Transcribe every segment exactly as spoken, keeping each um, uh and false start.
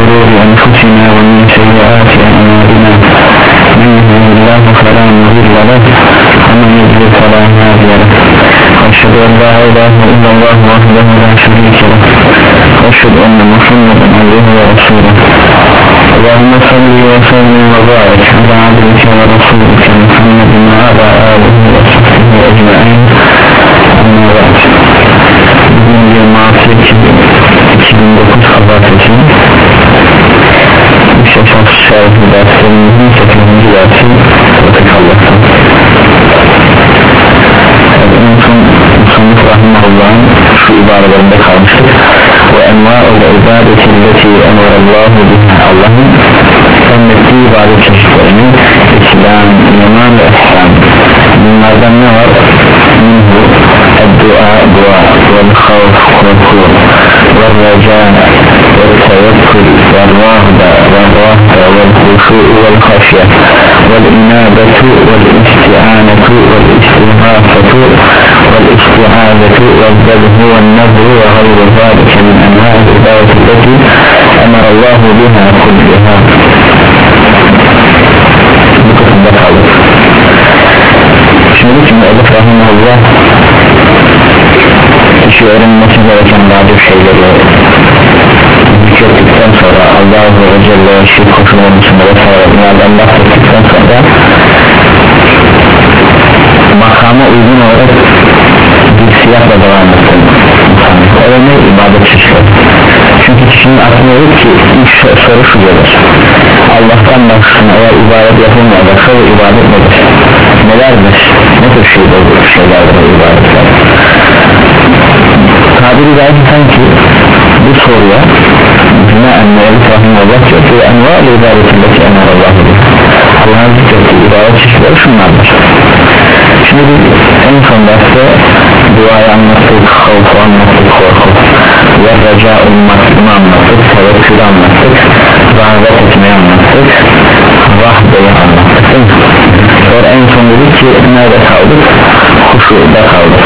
شرور أنفسنا ومن سيئات أعمالنا من يهده الله فلا مضل له ومن يضلل فلا هادي له وأشهد أن لا إله إلا الله وحده لا شريك له وأشهد أن محمدا عبده ورسوله اللهم صل وسلم وبارك على عبدك ورسولك محمد وعلى آله وصحبه أجمعين. أما بعد, bugün yirmi altı Ekim iki bin dokuz Pazartesi Şefat Şerifli derslerimizin sekizinci dersi Sıratık Allah'tan. En son Muhammed Rahimahullah'ın şu ibarelerinde kalmıştık. Ve enva'ul ibadeti illeti emrallahu biha, Allah'ın emrettiği ibadet çeşitlerini İslam, iman ve ihsan. Bunlardan ne var? Minhu dua, dua, vel havf, korku, vel reca, vel tevekkül, vel rahda, vel rahda, vel huşu, vel haşye, vel inabetu, vel isti'anetu, vel istirhafetu, vel isti'azetu, vel zebhu, vel nebru ve hayru zâlike min envâ'il ibâdeti leti emarallahu biha kulliha. Bu kısımda kaldık. Şimdi ki Muhammed Rahimahullah kişi öğrenmesi gereken bazı şeyleri zikrettikten sonra Allah Azze ve Celle'ye şirk koşulmasında vesaire bunlardan bahsettikten sonra makama uygun olarak bir siyahla devam ettim. O ne? İbadet çeşitleri. Çünkü kişinin aklına olur ki ilk soru şu gelir: Allah'tan başkasına eğer ibadet yapılmayacaksa bu ibadet nedir? Nelerdir? Ne tür şeyler, şeylerdir o ibadetler? Tabiri caizse sanki bu soruya bina emmeyeli rahimullah diyor ki envâ'l ibadetindeki emarallahu biha, Allah'ın zikrettiği ibadet çeşitleri şunlardır. Şimdi biz en son derste duayı anlattık, havfu anlattık, korku ve reca ummatını anlattık, tevekkülü anlattık, rahmet etmeyi anlattık, rahbeyi anlattık. Sonra en son dedik ki nerede kaldık? Huşu'da kaldık.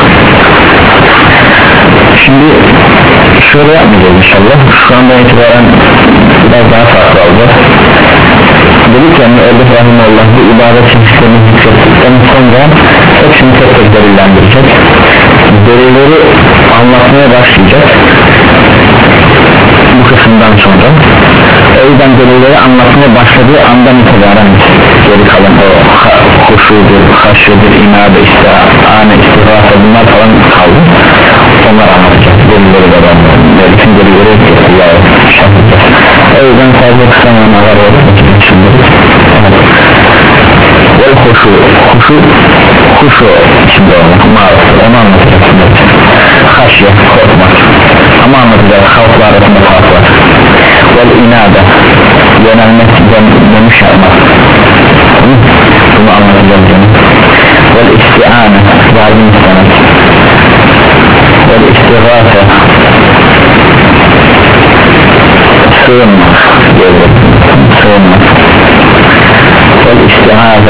Şimdi şöyle yapmayacağız inşallah. Şu andan itibaren biraz daha farklı olacak. Dedik yani Ebu Rahimullah bu ibadet çeşitlerini zikrettikten sonra hepsini tek tek delillendirecek. Delilleri anlatmaya başlayacak bu kısımdan sonra. O yüzden delilleri anlatmaya başladığı andan itibaren geri kalan o huşudur, haşyudur, inabe, istihane, istihrafe bunlar falan kaldı. Onlar anlatacak. Delilleri de ben bütün delilleri ya şahitler. O yüzden fazla kısa manalar var. Ve huşu, huşu, huşu içinde olmak, mariftir, onu anlatacak. Haşye, korkmak, ama anlatacak, halkla arasında fark var. Vel inabe, yönelmek, dönüş yapmak, bunu anlatacağız yani. Vel isti'ane, yardım istemek. Vel istirrafe, sığınmak, sığınmak. Vel isti'aze,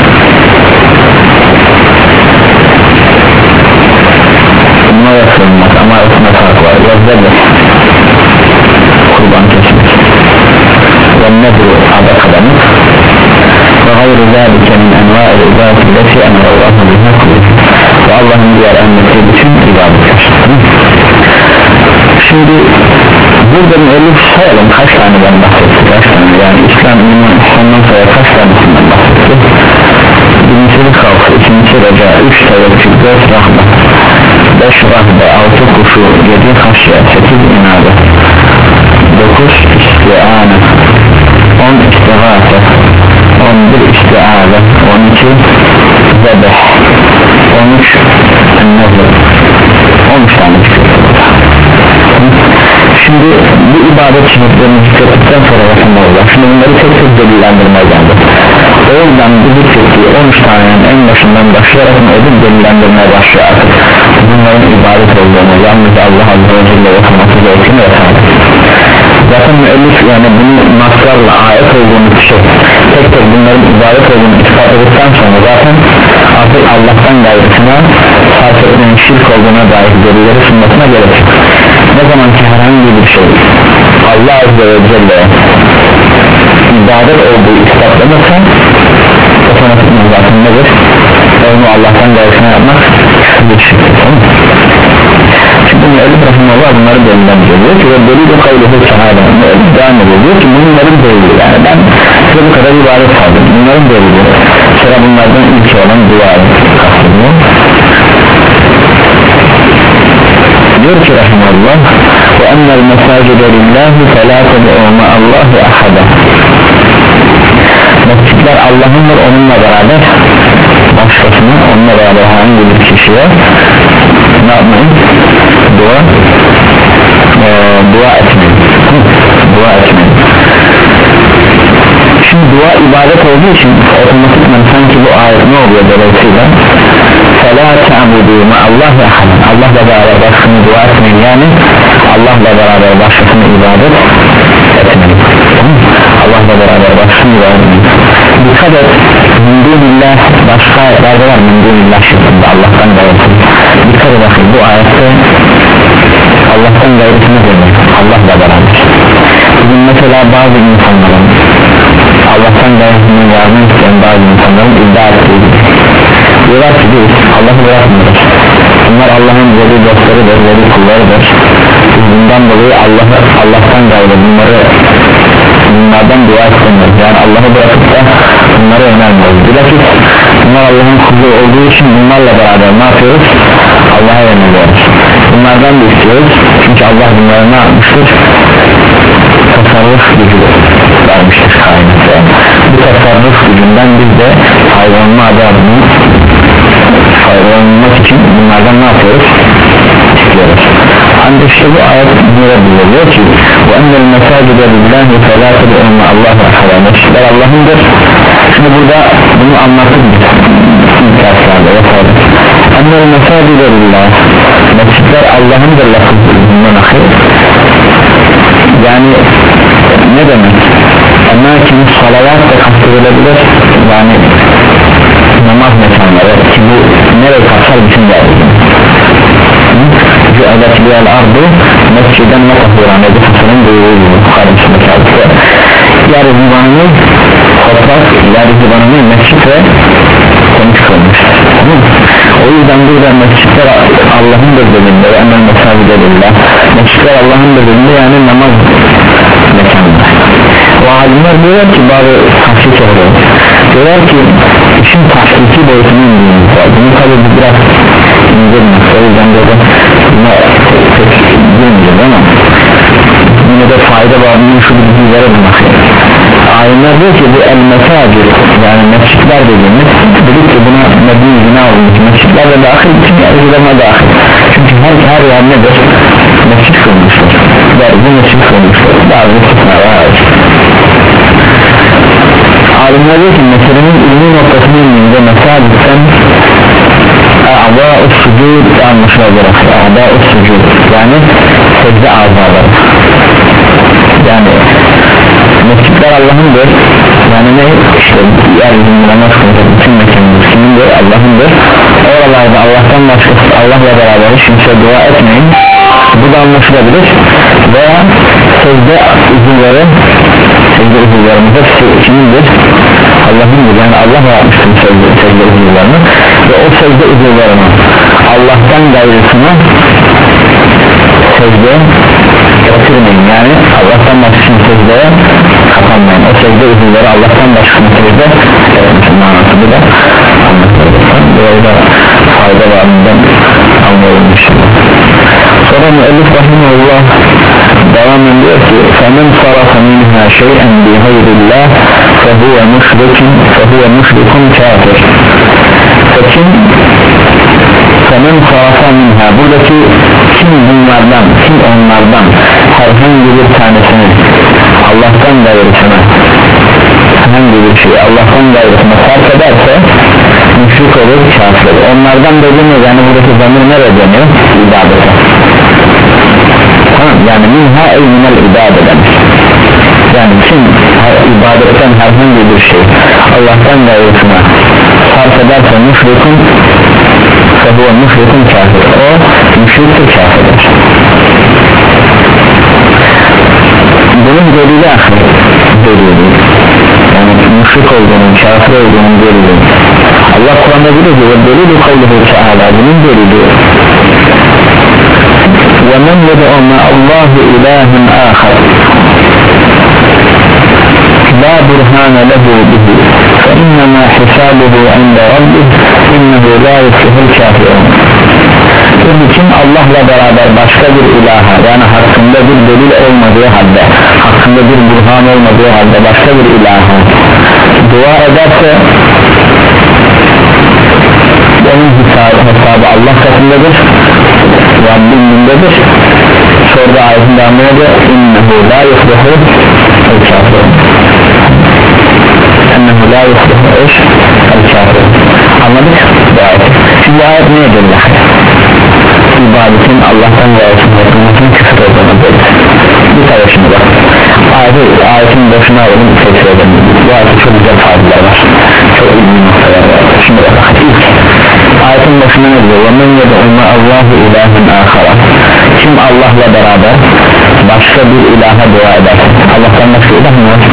bunlara sığınmak, ama arasında fark var. Vel zebh, kurban kesmek. Vel nebru, adak adamak. Ve hayru zâlike min envâ'il ibâdeti leti emrallahu biha kulliha. Ve Allah'ın diğer emrettiği bütün ibadetler. Şimdi burada müellif sayalım kaç taneden bahsetti, kaç tane yani İslam iman İslam'dan sonra kaç tanesinden bahsetti? Birincisi kalkı, ikincisi reca, üç tevekkül, dört rahmet, beş rahbe, altı kuşu, yedi haşye, sekiz inabe, dokuz isti'ane, on istigâfe, on bir isti'âze, on iki zebeh, on üç ennezir, on üç tane çıkıyor. Şimdi bu ibadet çeşitlerini zikrettikten sonra bakın ne olacak? Şimdi bunları tek tek delillendirmeye geldi. O yüzden bu zikrettiği on üç tanenin en başından başlayarak ödül delillendirmeye başlıyor artık. Bunların ibadet olduğunu, yalnız Allah Azze ve Celle yapılması gerektiğini vesaire. Zaten müellif yani bunun naslarla ayet olduğunu şey, tek tek bunların ibadet olduğunu ispat edildikten sonra zaten artık Allah'tan gayrısına fark etmenin şirk olduğuna dair delilleri sunmasına gerek yok. Ne zaman ki herhangi bir şey Allah Azze ve Celle ibadet olduğu ispatlanırsa otomatik zaten nedir? Onu Allah'tan gayrısına yapmak bir şey. Şimdi müellif rahimahullah bunları delillendiriyor. Diyor ki ve delil-i kavluhu sahada müellif devam ediyor. Diyor ki bunların delili, yani ben size bu kadar ibadet kaldım. Bunların delili. Sıra bunlardan ilk olan dua kastediyor. Diyor ki rahimahullah ve ennel mesacide lillahi felâ ted'û ma'allâhi ahada. Mescitler Allah'ındır, onunla beraber başkasına, onunla beraber hangi bir kişiye ne yapmayın? Dua e, dua etmeyin. Dua etmeyin. Şimdi dua ibadet olduğu için otomatikman sanki bu ayet ne oluyor dolayısıyla فَلَا تَعْبُدُوا مَا اللّٰهِ اَحَدٍ Allah'la beraber başkasına dua etmeyin, yani Allah'la beraber başkasına ibadet etmeyin. Allah'la beraber başkasına ibadet etmeyin. Dikkat et, min dunillah başka ayetlerde var, min dunillah şeklinde Allah'tan gayrısın. Dikkat et bakın, bu ayette Allah'tan gayrısını demek, Allah'la beraber. Bugün mesela bazı insanların Allah'tan gayrısını yardım isteyen bazı insanların iddia ettiği gibi diyorlar ki biz Allah'ı bırakmıyoruz, bunlar Allah'ın veli dostlarıdır, veli kullarıdır, bundan dolayı Allah'ı, Allah'tan gayrı bunları bunlardan dua istemiyoruz, yani Allah'ı bırakıp da bunları önermiyoruz. Bilakis bunlar Allah'ın kulu olduğu için bunlarla beraber ne yapıyoruz? Allah'a yöneliyoruz, bunlardan da istiyoruz, çünkü Allah bunlara ne yapmıştır? Tasarruf gücü vermiştir kainata. Bu tasarruf gücünden biz de hayvanlı adamını faydalanmak için bunlardan ne yapıyoruz? İstiyoruz. Ancak işte bu ayet böyle buyuruyor ki وَاَنَّ الْمَسَاجِدَ لِلّٰهِ فَلَا تَدْعُونَ اللّٰهُ اَحَدًا Mescitler Allah'ındır. Şimdi burada bunu anlattık ilk derslerde yapalım. اَنَّ الْمَسَاجِدَ لِلّٰهِ Mescitler Allah'ındır lafızından ahir. Yani ne demek? Emekin salavat da kastedilebilir, yani namaz mekanları ki bu nereye kapsar bütün yeryüzünü. Cü'elet liyel ardu mesciden ve tahuran Ebu Hasan'ın buyruğu gibi Bukhari'sindeki hadiste yeryüzü banını toprak, yeryüzü banını mescit ve konuş olmuş. O yüzden burada mescitler Allah'ındır dediğinde ve emel mesajide lillah, mescitler Allah'ındır dediğinde yani namaz mekanında. O alimler diyorlar ki bazı tahsis oluyor, diyorlar ki işin tahsiki boyutunu indiğimiz var. Bunu tabi biraz indirmek, o yüzden böyle buna pek girmeyeceğiz ama yine de fayda bağımlılığı şu bilgilere bulmak. Alimler diyor ki bu el mesacir, yani mescitler dediğimiz, dedik ki buna Medine zina olmuş, mescitler de dahil, bütün yeryüzülerine dahil. Çünkü her, her yer nedir? Mescit kılmıştır, yeryüzü mescit kılmıştır, bazı kısımlar var. Alimler diyor ki meselenin ilmi noktasını indiğinde mesacirten a'da-ı sucud anlaşılacak, a'da-ı sucud yani secde azaları, yani mescitler Allah'ındır, yani ne? İşte yeryüzünde namaz kılacak bütün mekanımız kimindir? Allah'ındır. Oralarda Allah'tan başkası, Allah'la beraber hiç kimse dua etmeyin, bu da anlaşılabilir. Veya secde uzuvları, secde uzuvlarımız hepsi kimindir? Allah'ındır, yani Allah yapmıştır secde, secde uzuvlarını ve o secde uzuvlarını Allah'tan gayrısına secde getirmeyin, yani Allah'tan başkasını secdeye kapanmayın. O secde uzuvları Allah'tan başkasını secde etmişsin manası, bu da anlatılırsan böyle da fayda varlığından anlayılmıştır. Sonra müellif rahimahullah devam ediyor ki فَمَنْ صَرَفَ مِنْهَا شَيْئًا بِغَيْرِ اللّٰهِ فَهُوَ مُشْرِكٌ فَهُوَ مُشْرِكٌ كَافِرٌ. Kim فَمَنْ صَرَفَ مِنْهَا buradaki kim bunlardan, kim onlardan herhangi bir tanesini Allah'tan gayrısına, herhangi bir şey Allah'tan gayrısına sarf ederse müşrik olur, kafir olur. Onlardan dediğimiz yani buradaki zamir nereye dönüyor? İbadete. Tamam, yani minha ey minel ibadeten, yani kim ibadetten herhangi bir şey Allah'tan gayrısına sarf ederse müşrikun فَهُوَ مُشْرِكٌ kafir, o müşriktir, kafirdir. delili ahir delili, yani müşrik olduğunun, kafir olduğunun delili. Allah Kur'an'da diyor ki ve delili kavluhu teala, bunun delili ve men yed'u ma'allahu ilahen ahir la burhane lehu bihi fe innema hisabuhu inde rabbih innehu la yuflihul kafirun. Şimdi kim Allah'la beraber başka bir ilaha, yani hakkında bir delil olmadığı halde, hakkında bir burhan olmadığı halde başka bir ilaha dua ederse onun hesabı, hesabı Allah katındadır, Rabbin dindedir. Sonra ayetin devamına da innehu la yuflihul kafirun, innehu la yuflihul kafirun. Anladık bu ayet. Şimdi ayet neye delil? İbadetin Allah'tan gayesini yapılmasının küfür olduğunu bilir. Bir tane şimdi bak, ayeti, ayetin başına alalım, tekrar edelim. Bu ayette çok güzel tabiler var, çok ilmi noktalar var. Şimdi bak, ilk ayetin başına ne diyor? وَمَنْ يَدْعُمَ اللّٰهُ اِلٰهًا آخَرًا. Kim Allah'la beraber başka bir ilaha dua eder? Allah'tan başka ilah mı var?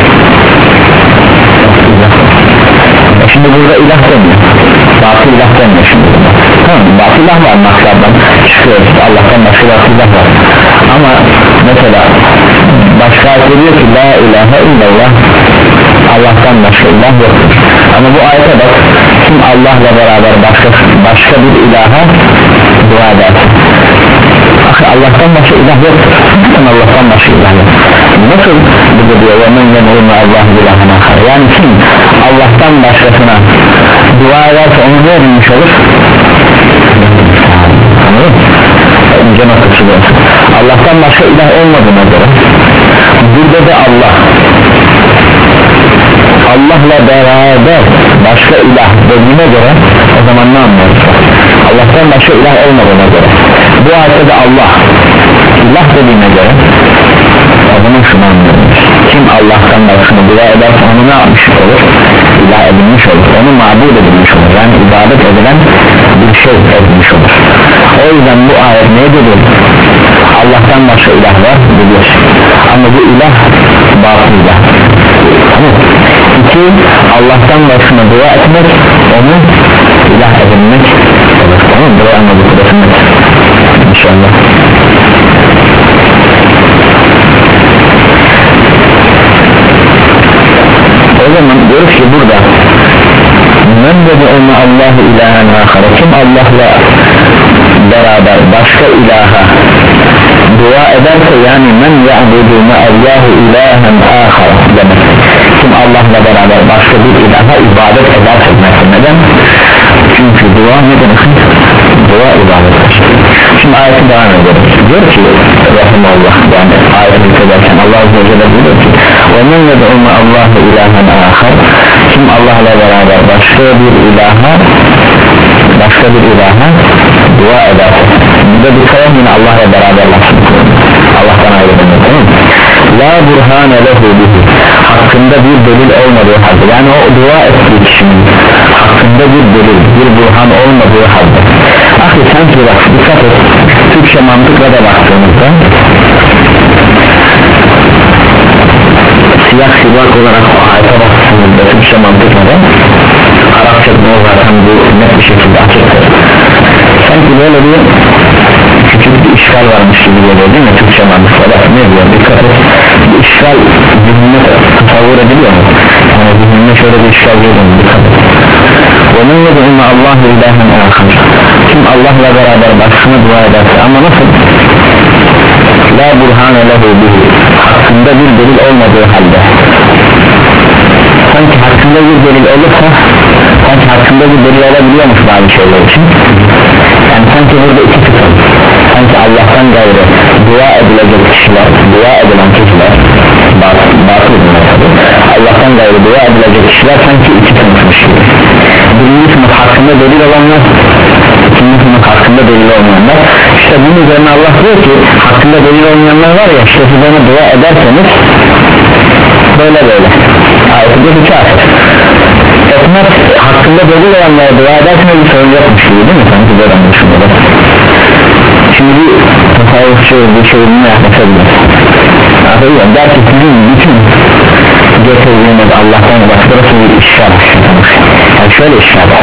Şimdi burada ilah demiyor, batıl ilah demiyor şimdi burada. Tamam, batıl ilah var, maksattan çıkıyor, Allah'tan başka batıl ilah var. Ama mesela başka ayet diyor ki la ilahe illallah, Allah'tan başka ilah yoktur. Ama bu ayete bak, kim Allah'la beraber başka, başka bir ilaha dua eder? Allah'tan başka ilah yoktur. Allah'tan başka ilah yok. Nasıl bu diyor? وَمَنْ يَدْعُمَ اللّٰهُ اِلٰهًا آخَرًا. Yani kim Allah'tan başkasına dua ederse onu ne edilmiş olur? Anladın mı? İnce noktası bu. Allah'tan başka ilah olmadığına göre burada da Allah Allah'la beraber başka ilah dediğine göre o zaman ne anlıyoruz? Allah'tan başka ilah olmadığına göre bu ayette de Allah ilah dediğine göre o zaman şunu anlıyoruz: kim Allah'tan başkasına dua ederse onu ne yapmış olur? İlah edilmiş olur, onu mabud edilmiş olur, yani ibadet edilen bir şey edilmiş olur. O yüzden bu ayet ne dedi? Allah'tan başka ilah var bilir, ama bu ilah batıl ilah. Tamam. İki, Allah'tan başkasına dua etmek onu ilah edilmek olur. Tamam, buraya anladık inşallah. O zaman diyoruz ki burada men yed'u Allahu ilahen ahara, kim Allah'la beraber başka ilaha dua ederse, yani men ya'budu Allahu ilahen ahara demek, kim Allah'la beraber başka bir ilaha ibadet ederse. Neden? Çünkü dua ne demek? Dua ibadettir. Şimdi ayeti devam edelim. Diyor ki Rahimullah, yani ayeti ederken Allah Azze ve Celle diyor ki وَمَنْ يَدْعُمَ اللّٰهُ اِلٰهًا آخَرٍ. Kim Allah'la beraber başka bir ilaha başka bir ilaha dua eder. Burada bir kavim yine Allah'la beraber Allah'tan ayrı demek, tamam mı? La burhane lehu bihi, hakkında bir delil olmadığı halde, yani o dua ettiği kişinin hakkında bir delil, bir burhan olmadığı halde. Akı sanki bak, dikkat et, Türkçe mantıkla da baktığımızda siyah sibak olarak o ayete baktığımızda Türkçe mantıkla da Arapçada zaten bu net bir şekilde açıktır. Sanki böyle bir küçük bir işgal varmış gibi geliyor değil mi Türkçe mantıkla? Bak ne diyor, dikkat et, bir işgal zihnine tasavvur ediliyor mu? Yani zihnine şöyle bir işgal geliyor mu? Dikkat et. وَمَنْ يَدْعُمَ اللّٰهُ اِلٰهًا آخَرٍ. Kim Allah'la beraber başkasına dua ederse, ama nasıl? La burhane lehu bihi, hakkında bir delil olmadığı halde. Sanki hakkında bir delil olursa, sanki hakkında bir delil olabiliyormuş bazı şeyler için. Yani sanki burada iki kısım, sanki Allah'tan gayrı dua edilecek kişiler, dua edilen kişiler batıl, batıl tabii. Allah'tan gayrı dua edilecek kişiler sanki iki sınıfmış gibi. Birinci sınıf hakkında delil olanlar, ikinci sınıf hakkında delil olmayanlar. İşte bunun üzerine Allah diyor ki hakkında delil olmayanlar var ya, işte siz ona dua ederseniz böyle böyle ayeti de iki ayet etmez, hakkında delil olanlara dua ederseniz bir sorun yokmuş gibi değil mi? Sanki böyle anlaşılıyor. Şimdi tasavvufçu bir şeyini yaklaşabilir. Adayım der ki sizin bütün getirdiğiniz Allah'tan başkası bir işler. Yani şöyle işler var.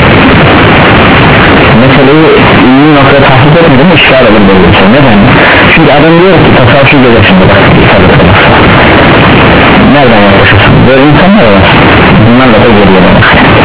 Meseleyi ünlü noktaya tahsis etmedim işler olur böyle bir şey. Neden? Çünkü adam diyor ki tasavvuf gelir şimdi bak. Nereden yaklaşırsın? Böyle insanlar var. Bunlarla da geliyorlar.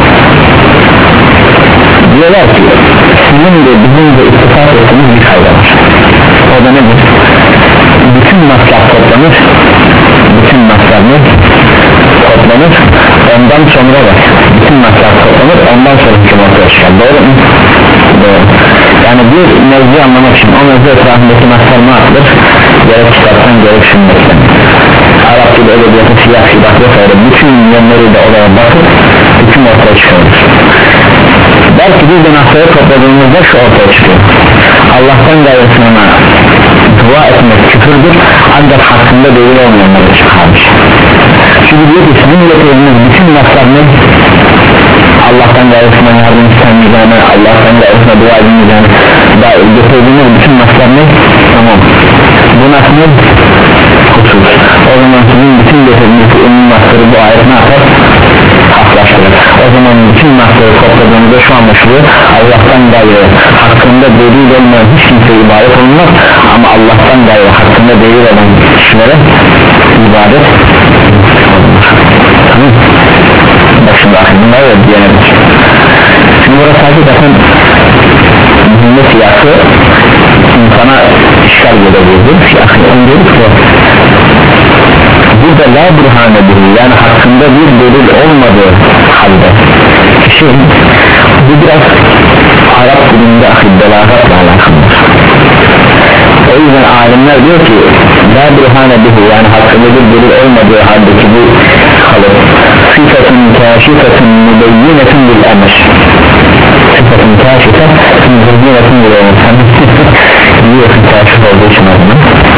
Diyorlar ki sizin de bizim de istifade ettiğimiz bir fayda var. O da nedir? Bütün masraf toplanır. Bütün masraf ne? Toplanır. Ondan sonra da bütün masraf toplanır. Ondan sonra hüküm ortaya çıkar. Doğru mu? Doğru. Yani bir mevzu anlamak için o mevzu etrafındaki masraf ne yapılır? Gerek kitaptan gerek sünnetten. Arap gibi edebiyatı siyah silah vesaire bütün yönleriyle olaya bakıp hüküm ortaya çıkarır. Belki biz de masrafı topladığımızda şu ortaya çıkıyor. Allah'tan gayrısına dua etmek küfürdür ancak hakkında değil olmayanları çıkarmış. Çünkü diyor ki sizin getirdiğiniz bütün masraf ne? Allah'tan gayrısına yardım istenmeyeceğine, Allah'tan gayrısına dua edilmeyeceğine getirdiğiniz bütün masraf ne? Tamam. Bu nasıl ne? Husus. O zaman sizin bütün getirdiğiniz ümumi masrafı bu ayet ne yapar? Haklaştırır. O zaman bütün masrafı topladığımızda şu anlaşılıyor. Allah'tan gayrı hakkında delil olmayan hiç kimse ibadet olmaz ama Allah'tan gayrı hakkında delil olan kişilere ibadet olmaz. Tamam. Bak şimdi aklımda öyle diyemedik. Şimdi burası hakikaten cümle siyasi insana işgal edebildi. Onu dedik ki burada la burhane değil yani hakkında bir delil olmadığı halde kişi bu biraz Arap dilinde belagatla alakalıdır. O yüzden alimler diyor ki la burhane değil yani hakkında bir delil olmadığı haldeki bu kalır sıfatın kâşifetun mübeyyinetun bil emr sıfatın kâşifetun mübeyyinetun bil emr biliyorsun kâşif olduğu için adına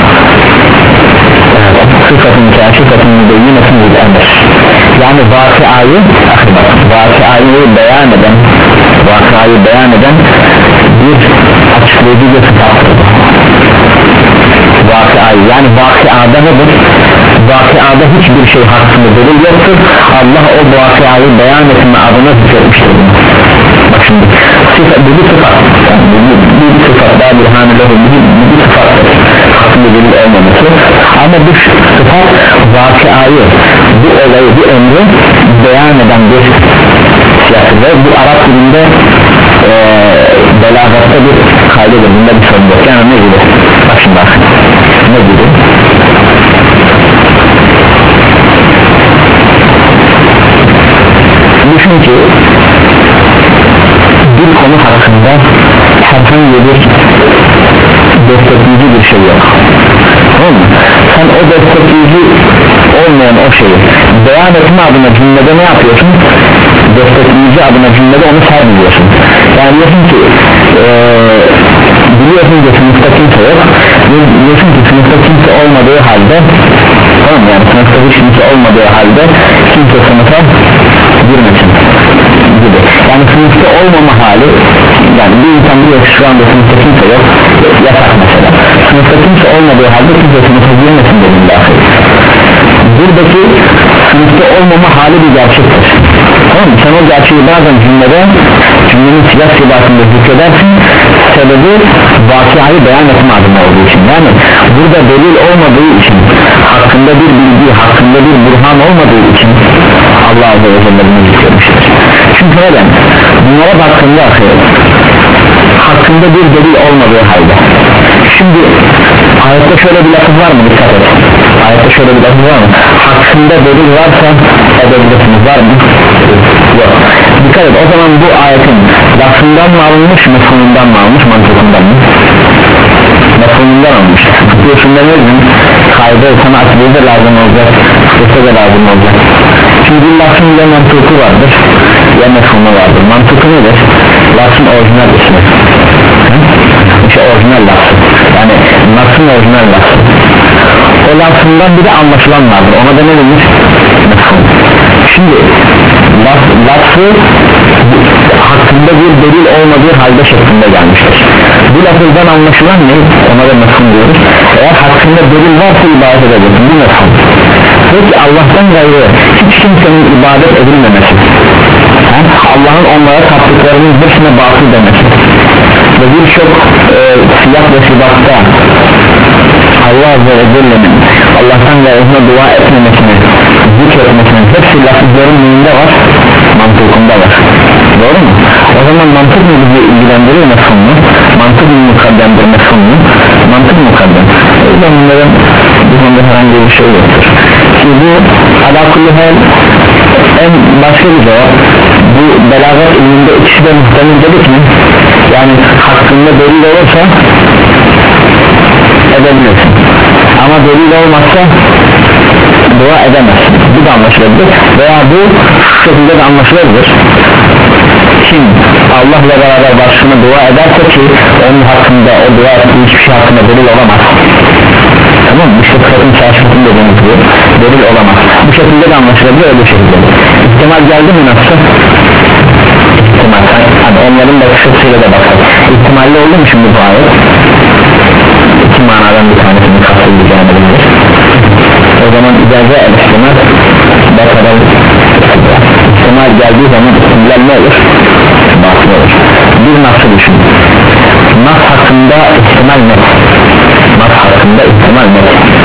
sıfatın kâşifetun mübeyyinetun bil emr yani vakıayı vakıayı beyan eden vakıayı beyan eden bir açıklayıcı bir sıfattır vakıayı yani vakıada nedir? Vakıada hiçbir şey hakkında delil yoktur Allah o vakıayı beyan etme adına zikretmiştir bak şimdi sıfat, bu bir sıfat yani bu, bu, bu bir sıfat daha bir hamilehu bu, bu bir sıfattır hakkında delil olmaması ama bu sıfat vakıayı bu olayı bu emri beyan eden bir siyasi ve bu Arap dilinde e, belagatta bir kaydedir bunda bir sorun yok yani ne gibi bak şimdi bak ne gibi düşün ki bir konu hakkında herhangi bir destekleyici bir şey yok tamam mı? Sen o destekleyici olmayan o şeyi beyan etme adına cümlede ne yapıyorsun? Destekleyici adına cümlede onu sergiliyorsun yani diyorsun ki ee, biliyorsun ki sınıfta kimse yok diyorsun ki sınıfta kimse olmadığı halde tamam yani sınıfta hiç kimse olmadığı halde kimse sınıfa girmesin gibi yani sınıfta olmama hali yani bir insan biliyor şu anda sınıfta kimse yok yasak mesela sınıfta kimse olmadığı halde kimse sınıfa girmesin dedim dahi buradaki sınıfta olmama hali bir gerçektir tamam mı? Sen o gerçeği bazen cümlede cümlenin silah silahında zikredersin sebebi vakıayı beyan etme adına olduğu için yani burada delil olmadığı için hakkında bir bilgi hakkında bir burhan olmadığı için Allah Azze ve Celle bunu zikretmiştir çünkü neden? Bunlara baktığında hakkında bir delil olmadığı halde şimdi ayette şöyle bir lafız var mı? Dikkat et ayette şöyle bir lafız var mı? Hakkında delil varsa edebilirsiniz var mı? Yok dikkat et o zaman bu ayetin lafından mı alınmış mefhumundan mı alınmış mantıkundan mı? Mefhumundan alınmış diyorsun demezsin kayda sana akıllı da lazım olacak kısa da lazım olacak çünkü bir lafın ya mantıku vardır ya mefhumu vardır mantıku nedir? Lafın orijinal ismi işte orijinal lafı yani lafın orijinal lafı o lafından bir de anlaşılan vardır ona da ne denir? Mefhum şimdi laf, lafı hakkında bir delil olmadığı halde şeklinde gelmiştir bu bu lafızdan anlaşılan ne? Ona da mefhum diyoruz. Eğer hakkında delil varsa ibadet edebilirsin, bu mefhum. Peki Allah'tan gayrı hiç kimsenin ibadet edilmemesi, yani Allah'ın onlara taptıklarının hepsine batıl demesi ve birçok e, siyah ve sibatta Allah Azze ve Celle'nin Allah'tan gayrısına dua etmemesine, zikretmesine hepsi lafızların neyinde var? Mantıkında var. Doğru mu? O zaman mantık mı bizi ilgilendirir, mefhum mu? Mantık mı mukaddemdir, mefhum mu? Mantık mukaddem. O yüzden bunların bu konuda herhangi bir şey yoktur. Şimdi bu alakulli hal en başka bir cevap. Bu belagat ilminde ikisi de muhtemel dedik mi? Yani hakkında delil olursa edebilirsin, ama delil olmazsa dua edemezsin. Bu da anlaşılabilir veya bu şekilde de anlaşılabilir. Kim Allah'la beraber başına dua ederse ki onun hakkında, o dua ettiği hiçbir şey hakkında delil olamaz. Tamam mı? İşte kıratın şaşırtın dediğimiz gibi delil olamaz. Bu şekilde de anlaşılabilir, öyle şekilde. İhtimal geldi mi nasıl? İhtimal. Hani onların bakış açısıyla da bakalım. İhtimalli oldu mu şimdi bu ayet? İki manadan bir tanesini kastedileceğini bilir. O zaman icaze el-ihtimal bakaral ihtimal geldiği zaman ihtimal ne olur? Batıl olur. Bir nasıl düşün? Nas hakkında ihtimal net. Nas hakkında ihtimal net.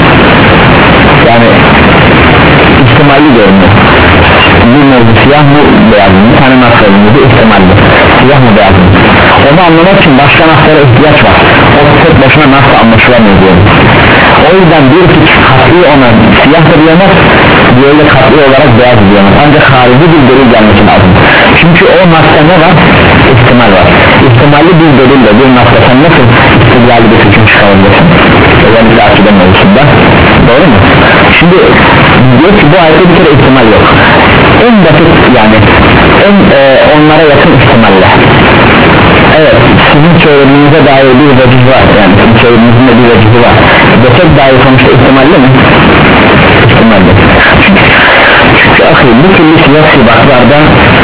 Yani ihtimalli görünüyor. Bir mevzu siyah mı beyaz mı? Bir tane nas görünüyor, ihtimalli. Siyah mı beyaz mı? Onu anlamak için başka naslara ihtiyaç var. O tek başına nasıl anlaşılamıyor diyorum. O yüzden bir fikir katli ona siyah da diyemez, böyle katli olarak beyaz diyemez. Ancak harici bir delil gelmesi lazım. Çünkü o nasla ne var? İhtimal var. İhtimalli bir delille bir nasla sen nasıl istidlalli bir hüküm çıkarabilirsin? Özellikle akide mevzusunda. Doğru mu? Şimdi diyor ki bu ayette bir kere ihtimal yok. En basit yani en e, onlara yakın ihtimalle. Evet, sizin söylediğinize dair bir vecih var, yani sizin söylediğinizin de bir vecihi var. Desek dair sonuçta ihtimalli mi? İhtimalli. Çünkü, çünkü akıl bu türlü siyah sibatlarda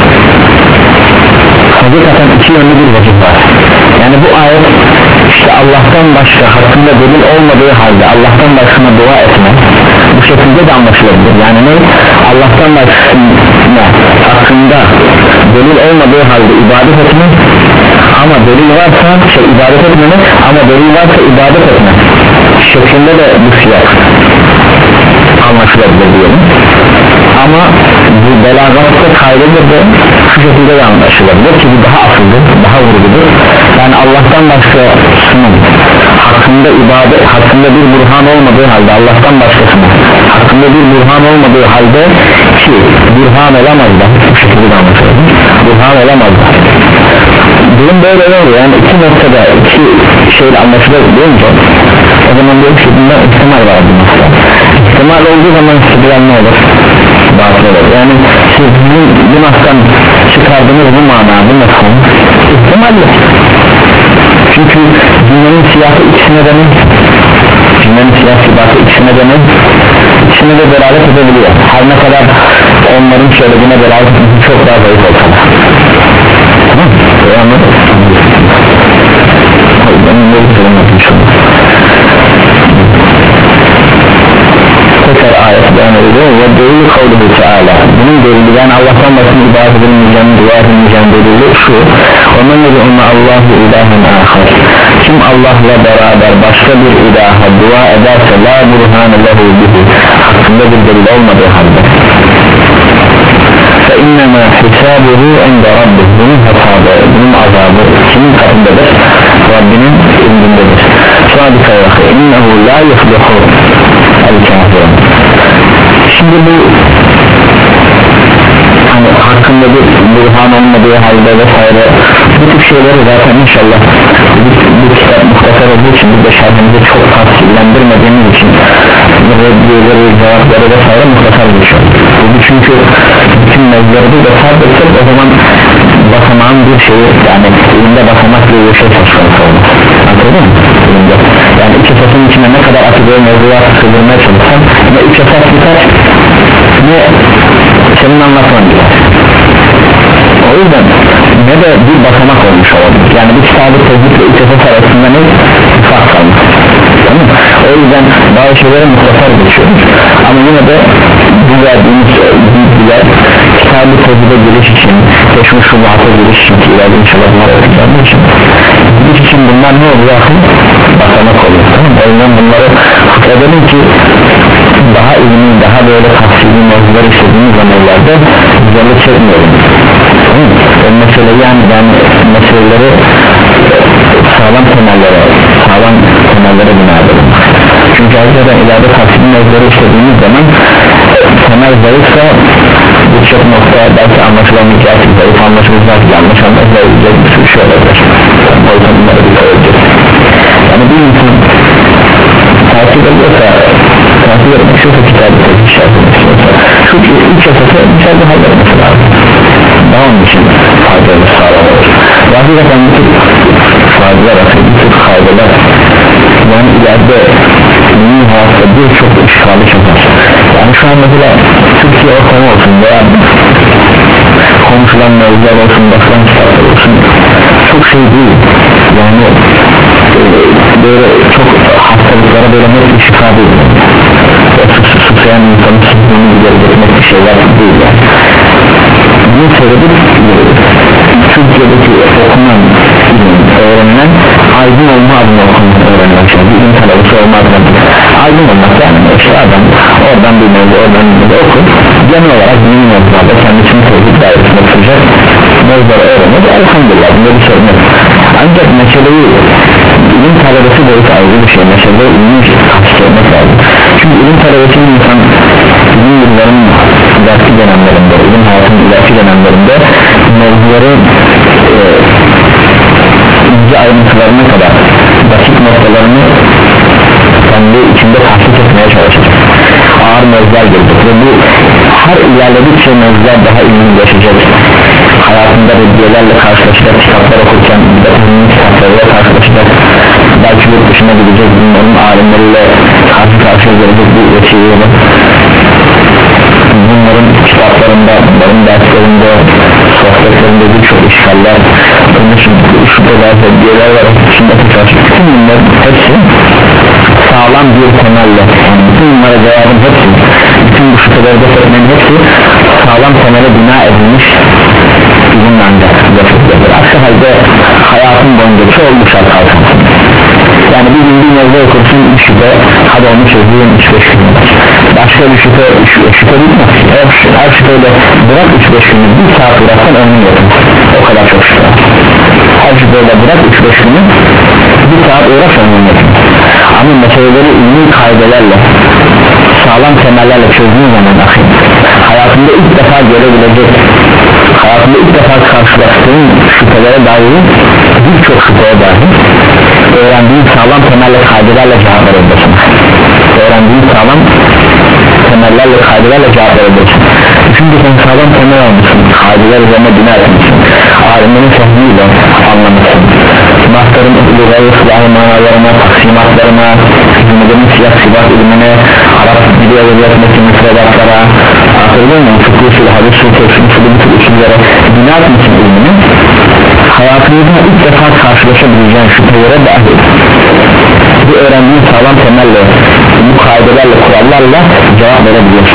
hakikaten iki yönlü bir vecih var. Yani bu ayet işte Allah'tan başka hakkında delil olmadığı halde Allah'tan başkasına dua etme bu şekilde de anlaşılabilir. Yani ne? Allah'tan başkasına hakkında delil olmadığı halde ibadet etme, ama delil varsa şey ibadet etmeme, ama delil varsa ibadet etme şeklinde de bu siyah anlaşılabilir diyelim. Ama bu belagatta kaydedir de şu şekilde de anlaşılabilir ki bu daha asıldır, daha vurgudur. Yani Allah'tan başkasının hakkında ibadet, hakkında bir burhan olmadığı halde Allah'tan başkasının hakkında bir burhan olmadığı halde ki burhan olamaz da bu şekilde de anlaşılabilir. Burhan olamaz da durum böyle oluyor, yani iki noktada iki şeyle anlaşılır deyince o zaman diyor ki bunda ihtimal var bu nokta. İhtimal olduğu zaman istedilen ne olur? Batıl olur. Yani siz bu, bu noktadan çıkardığınız bu mana, bu mefhum ihtimalle. Çünkü cümlenin siyasi ikisine de ne? Cümlenin siyasi batı ikisine de ne? İkisine de beraber edebiliyor. Her ne kadar onların söylediğine beraber çok daha zayıf olsa da. Tamam mı? Anladın? Benim böyle söylemedim şunu. Tekrar ayet beyan ediyor ve delili kavluhu teala. Bunun delili, yani Allah'tan başını ibadet edilmeyeceğim, dua edilmeyeceğim delili şu: onun gibi onunla Allahu ilahen ahir. Kim Allah'la beraber başka bir ilaha dua ederse la burhane lehu bihi, hakkında bir delil olmadığı halde fe innema hisabuhu inde rabbih, bunun hesabı, bunun azabı kimin katındadır? Rabbinin indindedir. Sadika ve innehu la yuflihu el-kafirun. Şimdi bu hani hakkında bir burhan olmadığı halde vesaire bu tip şeyleri zaten inşallah bu, bu kitap muhtasar olduğu için bir de şerhimizi çok tafsillendirmediğimiz için reddiyeleri, cevapları vesaire muhtasar bir şey. Bu çünkü bütün mevzuları da sarf etsek o zaman basamağın bir şeyi, yani elimde basamak diye bir şey söz konusu olmaz. Anladın mı? Elimde. Yani iki esasın içine ne kadar akıdığı mevzuya sığdırmaya çalışsam ne üç esas biter ne senin anlatman biter. O o yüzden ne de bir basamak olmuş olabilir. Yani bir kitabı tevhid ve iç esas arasında ne? Fark kalmış. Tamam. O yüzden bazı şeylere mutlaka geçiyoruz ama yine de bu verdiğimiz bilgiler kitabı tevhide giriş için teşvik şubata giriş için ki ileride inşallah bunlar okuyacağım için giriş için bunlar ne oluyor? Basamak oluyor. Tamam. O yüzden bunları edelim ki daha ilmi, daha böyle tafsili mevzular istediğimiz zamanlarda güzellik çekmeyelim. O mesele yani ben meseleleri sağlam temellere sağlam temellere bina edelim. Çünkü ayrıca ileride tafsili mevzuları istediğimiz zaman temel zayıfsa birçok nokta belki anlaşılamayacak, zayıf anlaşılacak, yanlış anlaşılamayacak bir sürü şey olacak. O yüzden bunları dikkat edeceğiz. Yani bir insan takip ediyorsa takip etmek şu kitabı tepki şartını istiyorsa şu üç esası güzel bir hal etmesi lazım. Daha onun için faydalı sağlam olur. Ve hakikaten bu tür faydalar bu tür faydalar yani ileride ünlü hayatında birçok işgali çözer. Yani şu an mesela Türkiye ortamı olsun veya konuşulan mevzular olsun, basılan kitaplar olsun çok şey değil. Yani e, böyle çok hastalıklara böyle net bir şifa değil. Susayan insanın sıkıntını giderecek bir şeyler değil yani. Bunu seyredip Türkiye'deki okunan öğrenilen aydın olma adına okunan öğrenilen şey bir ilim talebesi olma adına aydın olmak yani işte adam oradan bir mevzu oradan bir mevzu okur genel olarak bilim mevzularda kendisini tevhid dairesinde tutacak mevzuları öğrenir elhamdülillah bunda bir sorun yok ancak meseleyi ilim talebesi boyutu ayrı bir şey meseleyi ilim tahsis etmek lazım çünkü ilim talebesinin insan ilim yıllarının ileriki dönemlerinde ilim hayatının ileriki dönemlerinde mevzuları e, ince ayrıntılarına kadar basit noktalarını kendi içinde tahsis etmeye çalışacak ağır mevzular gelecek ve bu her ilerledikçe mevzular daha ilginçleşecek hayatında reddiyelerle karşılaşacak kitaplar okurken bir de ünlü kitaplarıyla karşılaşacak belki yurt dışına gidecek bunların alimleriyle karşı karşıya gelecek bir vesileyle bunların kitaplarında bunların derslerinde sohbetlerinde birçok işgaller şüpheler reddiyeler var içindeki karşı bütün bunların hepsi sağlam bir temelle yani bütün bunlara cevabın hepsi bütün bu şüpheleri defetmenin hepsi sağlam temele bina edilmiş ilimle ancak defetmedir aksi halde hayatın boyunca bir şey olmuş kalsın yani bir gün bir mevzu okursun bir şüphe hadi onu çözüyorum üç beş gün başka bir şüphe şüphe bitmez her, her şüpheyle bırak üç beş günü bir saat bıraksan ömrün yapın o kadar çok şüphe her şüpheyle bırak üç beş günü bir saat uğraş ömrün yapın ama meseleleri ilmi kaidelerle sağlam temellerle çözdüğün zaman ahi, hayatında ilk defa görebilecek hayatında ilk defa karşılaştığın şüphelere dair birçok şüpheye dair öğrendiğin sağlam temelli kaidelerle cevap verebilirsin öğrendiğin sağlam temellerle kaidelerle cevap verebilirsin çünkü sen sağlam temel almışsın kaideler üzerine bina etmişsin alimlerin fehmiyle anlamışsın mahtarın ilgili silahı manalarına taksimatlarına cümlelerin siyah silah ilmine Arap dili edebiyatındaki müfredatlara anlatabiliyor muyum? Fıkıh usulü, hadis usulü, tefsir usulü bu tür usullere bina etmişsin ilmini hayatınızda ilk defa karşılaşabileceğin şüphelere dahil bu öğrendiğin sağlam temelle bu kaidelerle kurallarla cevap verebiliyorsun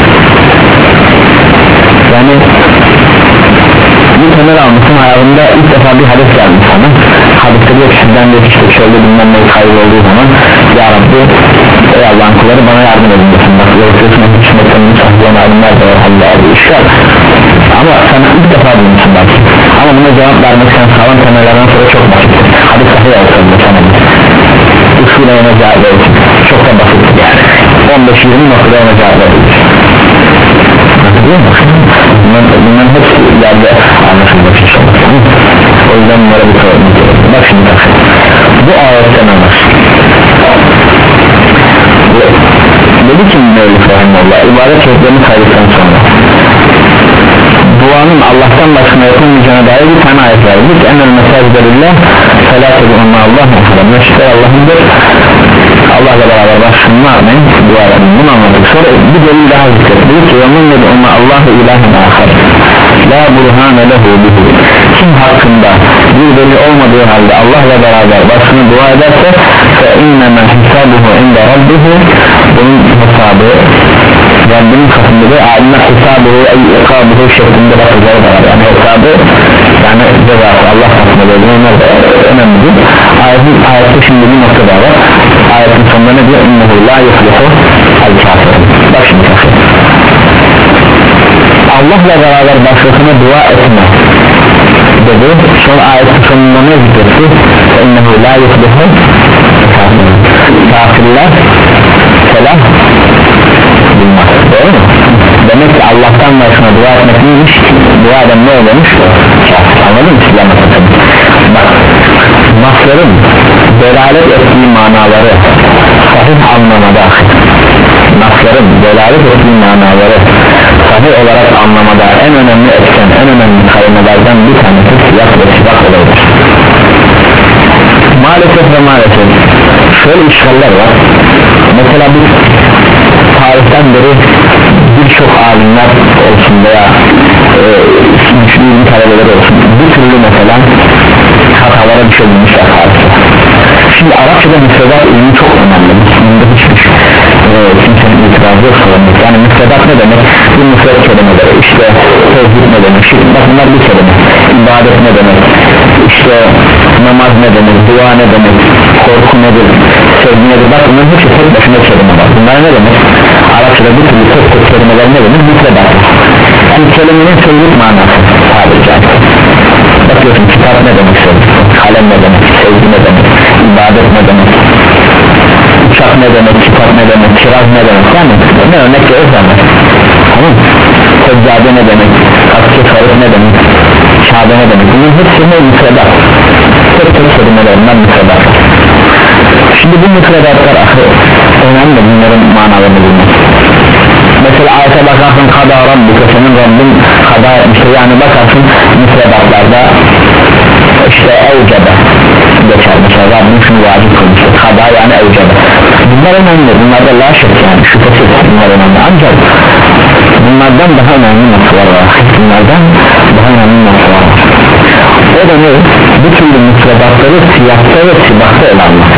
yani bu temel almışsın hayatında ilk defa bir hadis gelmiş sana hadiste diyor ki sizden de işte şöyle bilmem ne kaybı olduğu zaman ya Rabbi ey Allah'ın kulları bana yardım edin desin bak yoruluyorsun hiç mekanın sahibiyen alimler de var Allah'ı işler ama sen ilk defa bilmişsin belki ama buna cevap vermekten sağlam temellerden sonra çok basit hadis sahih olsun sana usulü ona cevap verirsin çok da basit yani on beş yirmi noktada ona cevap verirsin bundan, bundan hepsi ileride anlaşılmak inşallah o yüzden bunlara bir sorumluluk gelir bak şimdi bak bu ayetten anlar dedi ki Mevlüt Rahimullah ibadet çocuklarını kaydıktan sonra duanın Allah'tan başına yapılmayacağına dair bir tane ayet var biz enel mesajlarıyla felâ tedûnna Allah muhtemelen meşgul Allah'ındır Allah'la beraber başını amin dualarını bunu anladık sonra bir delil daha zikret dedi ki yemin edûnna Allah'ı ilahen ahar la burhane lehu bihi, kim hakkında bir delil olmadığı halde Allah'la beraber başını dua ederse fe inneme hisabuhu inde rabbihi, bunun hesabı Rabbinin katında ve alimler hesabı ve ikabuhu şeklinde bakacaklar var. Yani hesabı, yani cezası Allah katında böyle, onlar da önemlidir. Ayetin, ayette şimdi bir noktada var. Ayetin sonunda ne diyor? İnnehu la yuflihu el kafirin. Bak şimdi kafir, Allah'la beraber başkasına dua etme dedi. Sonra ayetin sonunda ne zikretti? İnnehu la yuflihu el kafirin. Kafirler selam bilmez. Doğru mu? Demek ki Allah'tan başına dua etmek neymiş? Dua eden ne olmuş? Anladın mı? Silah masasını. Bak, nasların delalet ettiği manaları sahih anlamada, nasların delalet ettiği manaları sahih olarak anlamada en önemli etken, en önemli kaynalardan bir tanesi siyah ve sibak olayıdır. Maalesef ve maalesef şöyle işgaller var. Mesela biz tarihten beri birçok alimler olsun veya müslümin talebeler olsun bir türlü mesela hatalara düşebilmişler tarihte. Şimdi Arapçada müfredat ilmi çok önemli. Bunda hiçbir e, kimsenin itirazı yok sorumluluk. Yani müfredat ne demek? Bu müfredat kelimeleri, işte tevhid ne demek? Şimdi bak bunlar bir kelime. İbadet ne demek? İşte namaz ne demek? Dua ne demek? Korku nedir? Sevgi nedir? Bak bunların hepsi tek başına kelimeler. Bunlar ne demek? Arapçada bir türlü tek tek kelimeler ne demek? Müfredat. Yani kelimenin sözlük manası sadece. Bakıyorsun kitap ne demek? Kalem ne demek? Sevgi ne demek? İbadet ne demek? Uçak ne demek? Kitap ne demek? Kiraz ne demek? Yani ne örnek görürsen tamam. Seccade ne demek? Akçe sarık ne demek? Şabe ne demek? Bunun hepsi ne? Müfredat. Tek tek kelimelerinden müfredat. Şimdi bu müfredatlar önemli, bunların manalarını bilmek. Mesela ayete bakarsın kada Rabbike, senin Rabbin kada etmiştir. Yani bakarsın müfredatlarda işte evcebe geçer, mesela Rabbin şunu vacip kılmıştır, kada yani evcebe. Bunlar önemli, bunlarda la şek, yani şüphesiz bunlar önemli, ancak bunlardan daha önemli nasılar var, bunlardan daha önemli nasılar var. O da ne? Bu türlü müfredatları siyahta ve sibakta ele almak.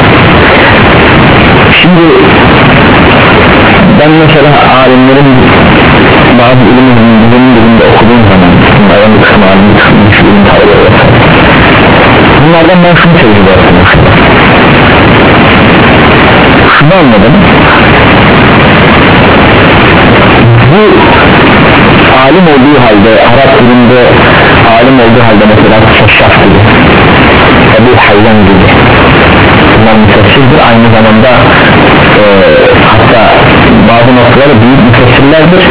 Şimdi ben mesela alimlerin bazı ilimlerin bizim dilinde okuduğum zaman bunlardan bir kısmı alim, bir kısmı ilim talebeleri, bunlardan ben şunu tecrübe ettim, şunu anladım. Bu alim olduğu halde, Arap dilinde alim olduğu halde mesela Keşşaf gibi, Ebu Hayyan gibi bunlar müfessirdir, aynı zamanda e, hatta bazı noktaları büyük müfessirlerdir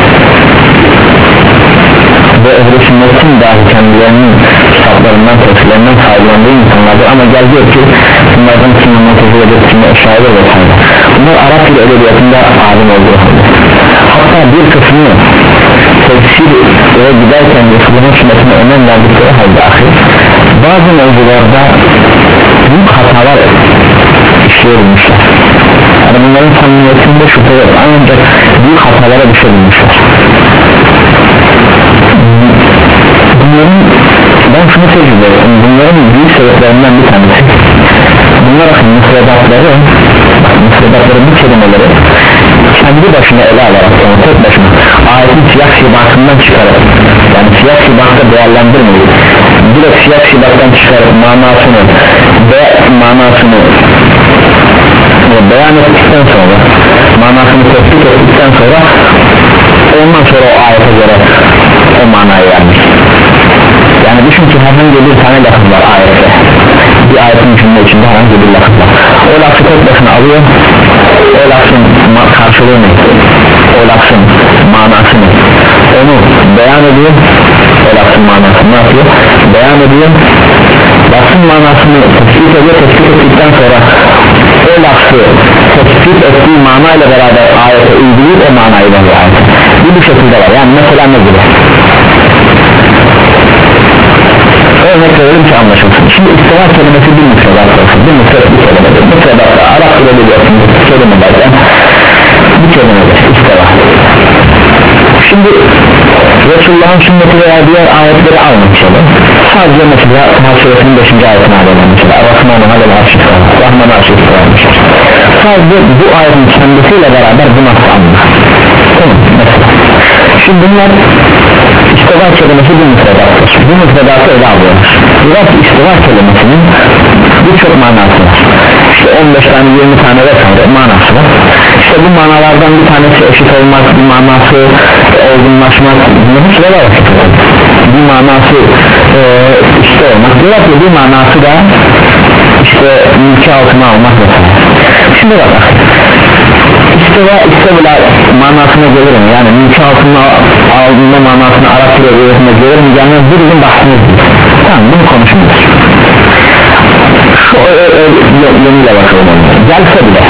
ve ehl-i sünnetin dahi kendilerinin kitaplarından, tefsirlerinden faydalandığı insanlardır, ama geldiği ki bunlardan kimi muteziledir, kimi eşaire vesaire, bunlar Arap dil edebiyatında alim olduğu halde, hatta bir kısmı tefsire giderken Resulü'nün sünnetine önem verdikleri halde ahir bazı mevzularda büyük hatalar işleyebilmişler. Yani bunların samimiyetinde şüphe yok, ancak büyük hatalara düşebilmişler. Bunların, ben şunu tecrübe ettim, bunların büyük sebeplerinden bir tanesi, bunlar müfredatları, müfredatların bu kelimeleri kendi başına ele alarak, yani tek başına ayetin siyah sibakından çıkarıp, yani siyah sibakta değerlendirmeyi, direkt siyah sibaktan çıkarıp manasını ve manasını beyan ettikten sonra, manasını tespit ettikten sonra ondan sonra o ayete göre o manayı vermiş. Yani düşün ki herhangi bir tane lafız var ayette, bir ayetin cümle içinde herhangi bir lafız var, o lafı tek başına alıyor, o lafın karşılığı ne, o lafın manası ne, onu beyan ediyor, o lafın manasını ne yapıyor, beyan ediyor, lafın manasını tespit ediyor, tespit ettikten sonra o lafı tespit ettiği manayla beraber ayete uyguluyor, o manayı veriyor ayete. Bu bu şekilde var, yani mesela ne gibi? Örnek verelim ki anlaşılsın. Şimdi istiva kelimesi bir müfredat olsun, bir müfredat bir kelimedir. Müfredatta Arap dil edebiyatında kelimelerden bir kelimedir istiva. Şimdi Resulullah'ın sünneti veya diğer ayetleri almışalım. Sadece mesela Taha suresinin beşinci ayetini alalım. Mesela Rahman alel arşif Rahman arşif vermiştir. Sadece bu ayetin kendisiyle beraber bu nasıl anlar? Tamam mesela. Şimdi bunlar istiva kelimesi bir müfredattır. Bu müfredatı ele alıyoruz. Biraz istiva kelimesinin birçok manası var. İşte on beş tane yirmi tane vesaire manası var. İşte bu manalardan bir tanesi eşit olmak, bir manası olgunlaşmak, bunun hiç var bir manası e, işte olmak, biraz bir manası da işte mülki altına almak vesaire. Şimdi bak istiva istiva manasına gelirim, yani mülki altına alma manasına Arap dilinde gelirim, yani bir bizim bahsimiz değil. Tamam, bunu konuşuyoruz. Şu yönüyle bakalım onlara. Gelse bile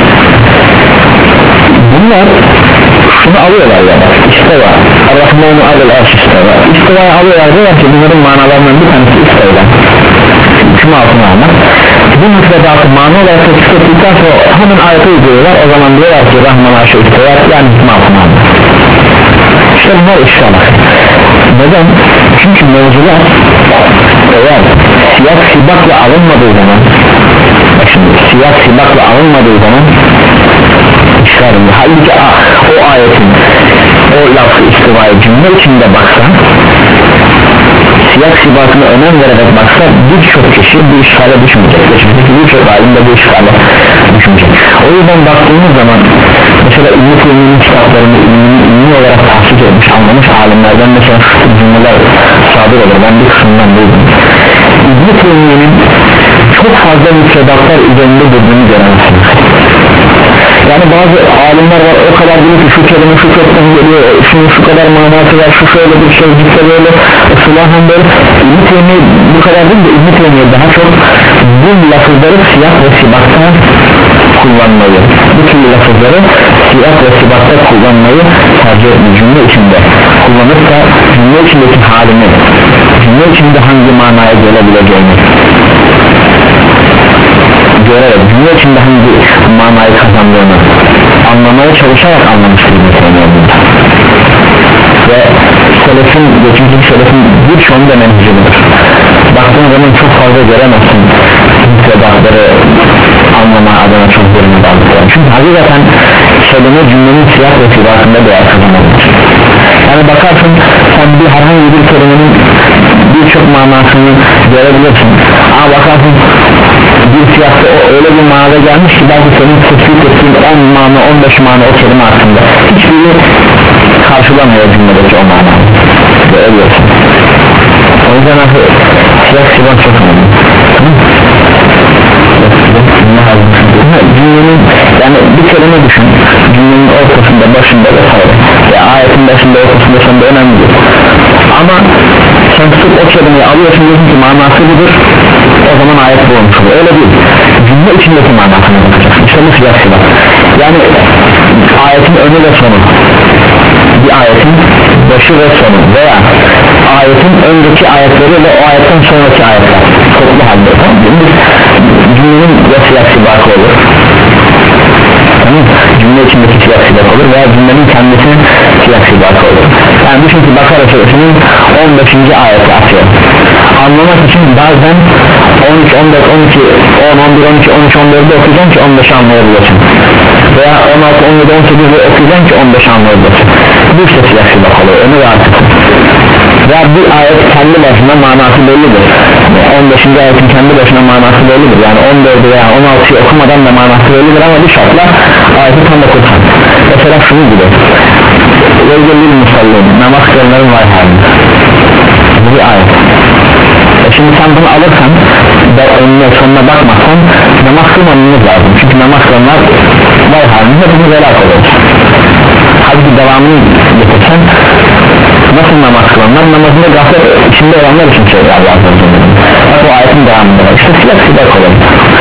bunlar şunu alıyorlar yani istiva Ar-Rahmanu alel arş istiva istiva'yı alıyorlar, diyorlar ki bunların manalarından bir tanesi istiva hükmü altına almak. Bu müfredatı mana olarak tetkik ettikten sonra hemen ayete uyguluyorlar, o zaman diyorlar ki Rahman arşı istiva yani hükmü altına almak. İşte bunlar işaret. Neden? Çünkü mevzular eğer siyah sibakla alınmadığı zaman, şimdi siyah sibakla alınmadığı zaman işaret. Halbuki o ayetin o lafı istivaya cümle içinde baksa, siyah sibakına önem vererek baksa birçok kişi bu işgale düşmeyecek. Çünkü birçok alim de bu işgale düşmeyecek. O yüzden baktığımız zaman mesela İbn-i Teymiye'nin kitaplarını ilmi olarak tahsis etmiş, anlamış alimlerden mesela cümleler sadır olur. Ben bir kısmından duydum. İbn-i Teymiye'nin çok fazla müfredatlar üzerinde durduğunu göremezsiniz. Yani bazı alimler var, o kadar bilir ki şu kelime şu kökten geliyor, şunun şu kadar manası var, şu şöyle bir şey ciddi böyle ıslahen böyle. İbn-i Teymiye bu kadar değil de İbn-i Teymiye daha çok bu lafızları siyah ve sibakta kullanmayı, bu türlü lafızları siyah ve sibakta kullanmayı tercih etmiş, cümle içinde kullanıp da cümle içindeki halini, cümle içinde hangi manaya gelebileceğini görerek, cümle içinde hangi manayı kazandığını anlamaya çalışarak anlamıştır ve selefin, geçmişte selefin birçoğunu da menhecilidir. Baktığın zaman çok fazla göremezsin müfredatları anlama adına çok görünür aldıkları. Çünkü hakikaten kelime cümlenin siyah ve sibakında değer kazanabilir. Yani bakarsın sen bir herhangi bir kelimenin birçok manasını görebilirsin, ama bakarsın bir siyahta o öyle bir manada gelmiş ki belki senin tespit ettiğin on mana on beş mana o kelime hakkında hiçbiri karşılamıyor cümledeki o manayı. Görüyorsun. O yüzden artık siyah sibak çok önemli. Cümlenin, yani bir kelime düşün, cümlenin ortasında, başında vesaire ya ayetin başında, ortasında, sonunda önemli değil. Ama sen tutup o kelimeyi alıyorsun, diyorsun ki manası budur, o zaman ayet bu olmuş olur. Öyle değil, cümle içindeki manasına bakacaksın. İşte bu siyah sibak, yani ayetin önü ve sonu, bir ayetin başı ve sonu veya ayetin önceki ayetleri ve o ayetten sonraki ayetler toplu halde, tamam mı? Cümlenin ya siyah sibak olur, tamam, cümle içindeki siyah sibak olur veya cümlenin kendisinin siyah sibak olur. Yani düşün ki Bakara suresinin on beşinci ayeti atıyor. Anlamak için bazen on üç, on dört, on iki, on, on bir, on iki, on üç, on dördü okuyacaksın ki on beşi anlayabiliyorsun. Veya on altı, on yedi, on sekizi okuyacaksın ki on beşi anlayabiliyorsun. Bu işte siyah sibak oluyor, önü ve arkası. Veya bir ayet kendi başına manası bellidir. on beşinci ayetin kendi başına manası bellidir. Yani on dördü veya on altıyı okumadan da manası bellidir ama bir şartla ayeti tam okursan. Mesela şunu gibi. Veygelil musallin, namaz kılanların var halinde. Bu bir ayet. E şimdi sen bunu alırsan da önüne sonuna bakmazsan namaz kılmanınız lazım. Çünkü namaz kılanlar var halinde bunu helak olur. Halbuki devamını getirsen nasıl namaz kılanlar, namazında gaflet içinde olanlar için söylüyor Allah Azze ve Celle. Bak o ayetin devamında var. İşte siyah sibak olur.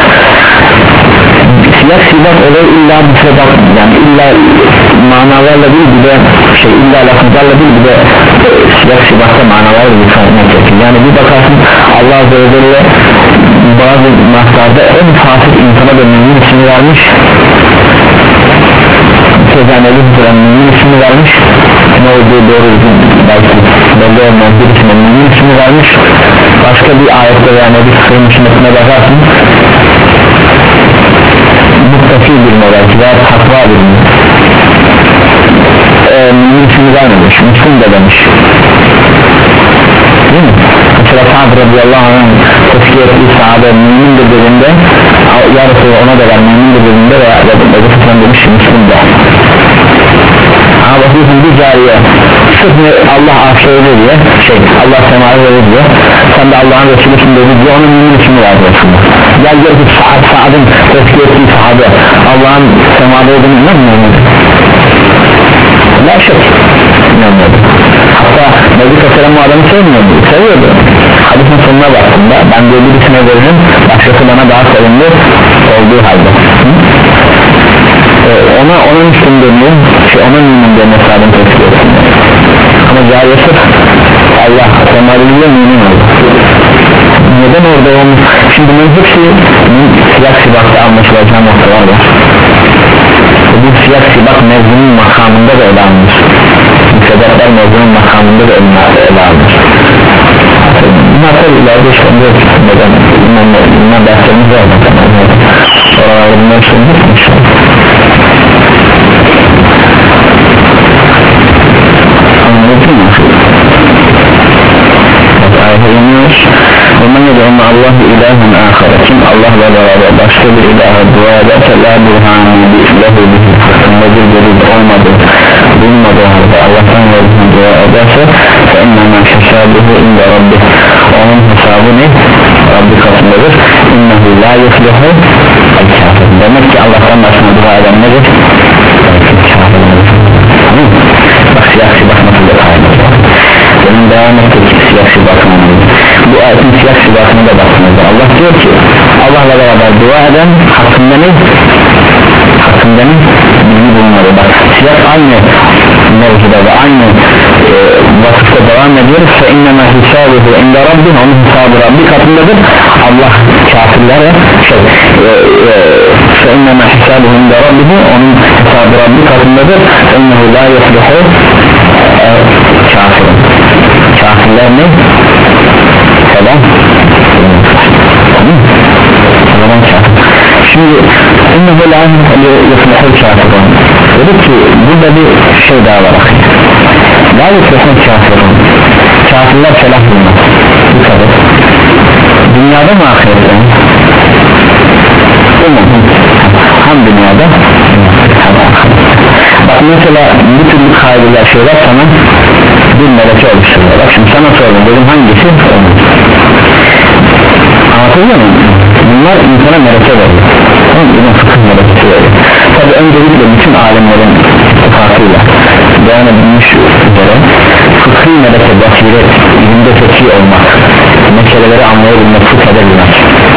Siyah sibak olur illa müfredat, yani illa manalarla değil bir de şey illa lafızlarla değil bir de siyah sibakta manalarla yıkanmak gerekir. Yani bir bakarsın Allah Azze ve Celle bazı noktalarda en fasık insana da mümin ismini vermiş, sözlerine bir mümin ismini vermiş, ne olduğu doğru belki belli olmayan birisine mümin ismi vermiş, başka bir ayette veya Nebi Sıkı'nın sünnetine bakarsın muttaki birine belki veya takva birine e, mümin ismi vermemiş, Müslüm de demiş değil mi? Mesela Sa'd radıyallahu anh tezkiye ettiği sahabe mümin dediğinde ya Resulallah ona da ver mümin dediğinde veya Nebi Sıkı'nın demiş Müslüm de ama bakıyorsun bir cariye sırf Allah aşağıda diye şey Allah semaya verir diye sen de Allah'ın Resulü'sün dedi diye onun mümin ismi var diyorsun. Gel gel ki Sa'd Sa'd'ın tezkiye ettiği sahabe Allah'ın semada olduğunu inanmıyor muydu? La şek inanmıyordu. Hatta Nebi Sıkı'nın bu adamı sevmiyordu, seviyordu. Hadisin sonuna baktığında ben diye birisine veririm başkası bana daha sevimli olduğu halde Hı? ona onun üstün dönüyor şey onun mümin dönüyor Sa'd'ın tezkiye ettiğinde ama cariye sırf Allah semadiliyle mümin oldu. Neden orada olmuş? Şimdi bunun hepsi siyak sibakta anlaşılacağı noktalar var. Bu siyak sibak mevzunun makamında da ele alınır. Sebepler mevzunun makamında da ele alınır. Bunlar tabi ileride işte neden bunlar derslerimiz var oralarda bunlar şimdi anladın mı? Ayete iniyoruz وَمَنْ يَدْعُمَ اللّٰهِ اِلَٰهًا آخَرَ kim Allah'la beraber başka bir ilaha dua ederse لَا بُرْهَانِ لَهُ بِهِ nedir delil olmadı bulunmadığı halde Allah'tan verdiğine dua ederse فَاِنَّمَا حِسَابُهُ اِنْدَ رَبِّهِ onun hesabı ne? Rabbi katındadır اِنَّهُ لَا يُفْلِحُ الْكَافِرُ demek ki Allah'tan başına dua eden nedir? Bak siyasi bak nasıl da kaynak benim devam ettik siyasi bakımını bu ayetin siyasi bakımına da bakımında Allah diyor ki Allah'la beraber dua eden hakkında ne? hakkında ne? bilgi bulunmadı bak siyak aynı mevzuda ve aynı e, vakıfta devam ediyoruz fe innema hisabuhu inde Rabbin onun hesabı Rabbi katındadır Allah kafirlere şey fe innema hisabuhu inde Rabbihi onun hesabı Rabbi katındadır ennehu la yuflihu kafirin kafirler ne? Selam o zaman kafir şimdi ennehu la yuflihu kafirin dedik ki burada bir şey daha var la yuflihu kafirin kafirler felah bulmaz bu kadar dünyada mı ahirette mi? hem dünyada bak mesela bu türlü kaydeler şeyler sana bir meleke oluşturuyor bak şimdi sana sordum dedim hangisi? Anlatabiliyor muyum? bunlar insana meleke veriyor bunun fıkıh melekesi veriyor tabi öncelikle bütün alemlerin farkıyla beyan edilmiş üzere fıkhi meleke basiret ilimde fıkhi olmak meseleleri anlayabilmek fıkh edebilmek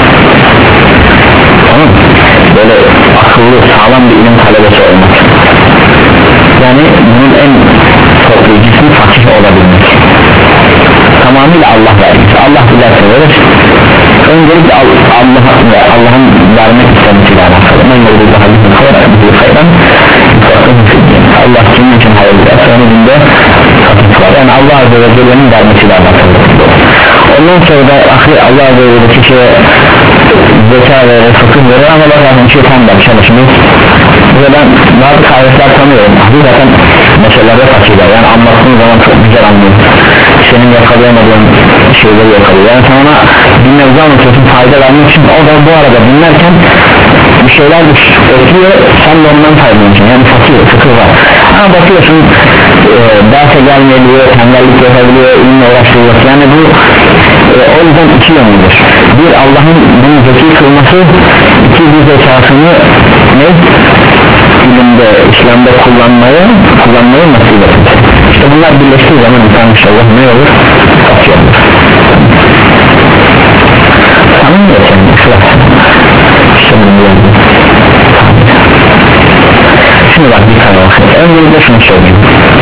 tamam mı? böyle akıllı sağlam bir ilim talebesi olmak yani bunun en toplayıcısı fakih olabilmek tamamıyla Allah vermiş Allah dilerse verir öncelikle Allah'ın Allah vermek istemesiyle alakalı men yoluyla hadisini kalarak hayran Allah kimin için hayır dilerse onun günde katıklar yani Allah Azze ve Celle'nin vermesiyle alakalı ondan sonra da ahir Allah Azze ve Celle kişiye zeka verir fıkıh verir ama bazen şeytan da çalışmıyor ve ben bazı kayıtlar tanıyorum zaten meselelerde fakirler yani anlattığın zaman çok güzel anlıyor senin yakalayamadığın şeyleri yakalıyor yani sen ona bir mevzu anlatıyorsun fayda vermek için o da bu arada dinlerken bir şeyler ekliyor sen de ondan faydalanıyorsun yani fakir fıkıh var ama bakıyorsun e, derse gelmeyebiliyor tembellik yapabiliyor ilimle uğraştırıyor yani bu e, o yüzden iki yönlüdür bir Allah'ın bunu zeki kılması iki bir zekasını ne? ilimde İslam'da kullanmayı kullanmayı nasip edin işte bunlar birleştiği zaman insan inşallah ne olur? Fakir olur tamam mı efendim? işte bunu yazdım şimdi bak bir tane bakın öncelikle şunu söyleyeyim